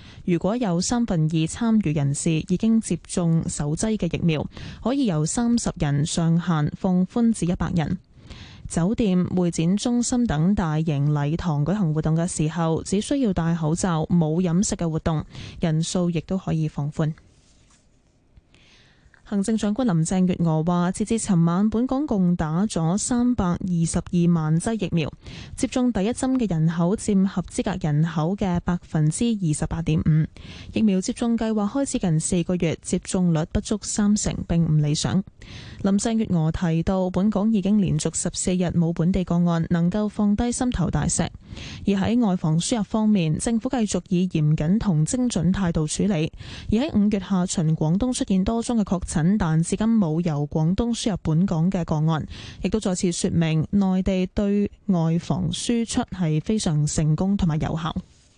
與人士已經接種首劑嘅疫苗，可以由30人上限放寬至100人。酒店、會展中心等大型禮堂舉行活動嘅時候，只需要戴口罩，冇飲食嘅活動，人數亦都可以放寬。行政長官林鄭月娥話，截至尋晚，本港共打咗322萬劑疫苗，接種第一針嘅人口佔合資格人口嘅28.5%。疫苗接種計劃開始近4個月，接種率不足30%，並唔理想。林鄭月娥提到，本港已經連續14日冇本地個案，能夠放低心頭大石。而喺外防輸入方面，政府繼續以嚴謹同精準態度處理。而喺5月下旬，廣東出現多宗嘅確診，但至今冇由廣東輸入本港嘅個案，亦都再次說明內地對外防輸出係非常成功同埋有效。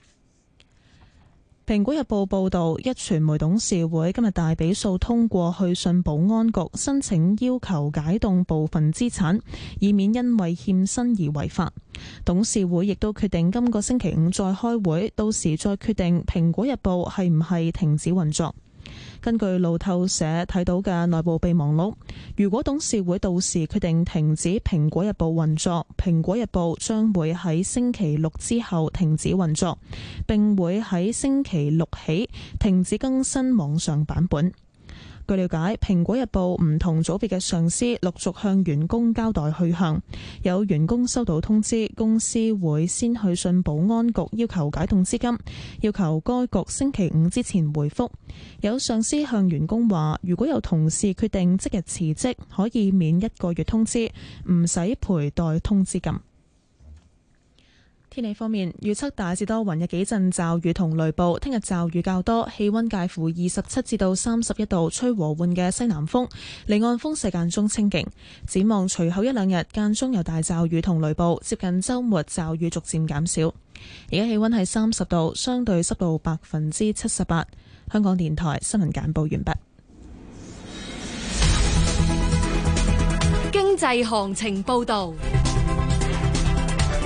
蘋果日報報導，壹傳媒董事會今日大比數通過去信保安局，申請要求解凍部分資產，以免因為欠薪而違法。董事會亦都決定今個星期5再開會，到時再決定蘋果日報係唔係停止運作。根據路透社睇到嘅內部備忘錄，如果董事會到時決定停止蘋果日報運作，蘋果日報將會喺星期6之後停止運作，並會喺星期6起停止更新網上版本。據了解，蘋果日報唔同組別嘅上司陸續向員工交代去向，有員工收到通知，公司會先去信保安局要求解凍資金，要求該局星期5之前回覆。有上司向員工話，如果有同事決定即日辭職，可以免1個月通知，唔使賠代通知金。天氣方面，預測大致多雲，有幾陣驟雨同雷暴。聽日驟雨較多，氣溫介乎27至到31度，吹和緩嘅西南風，離岸風勢間中清勁。展望隨後1-2日間中有大驟雨同雷暴，接近週末驟雨逐漸減少。而家氣溫係30度，相對濕度78%。香港電台新聞簡報完畢。 經濟行情報導。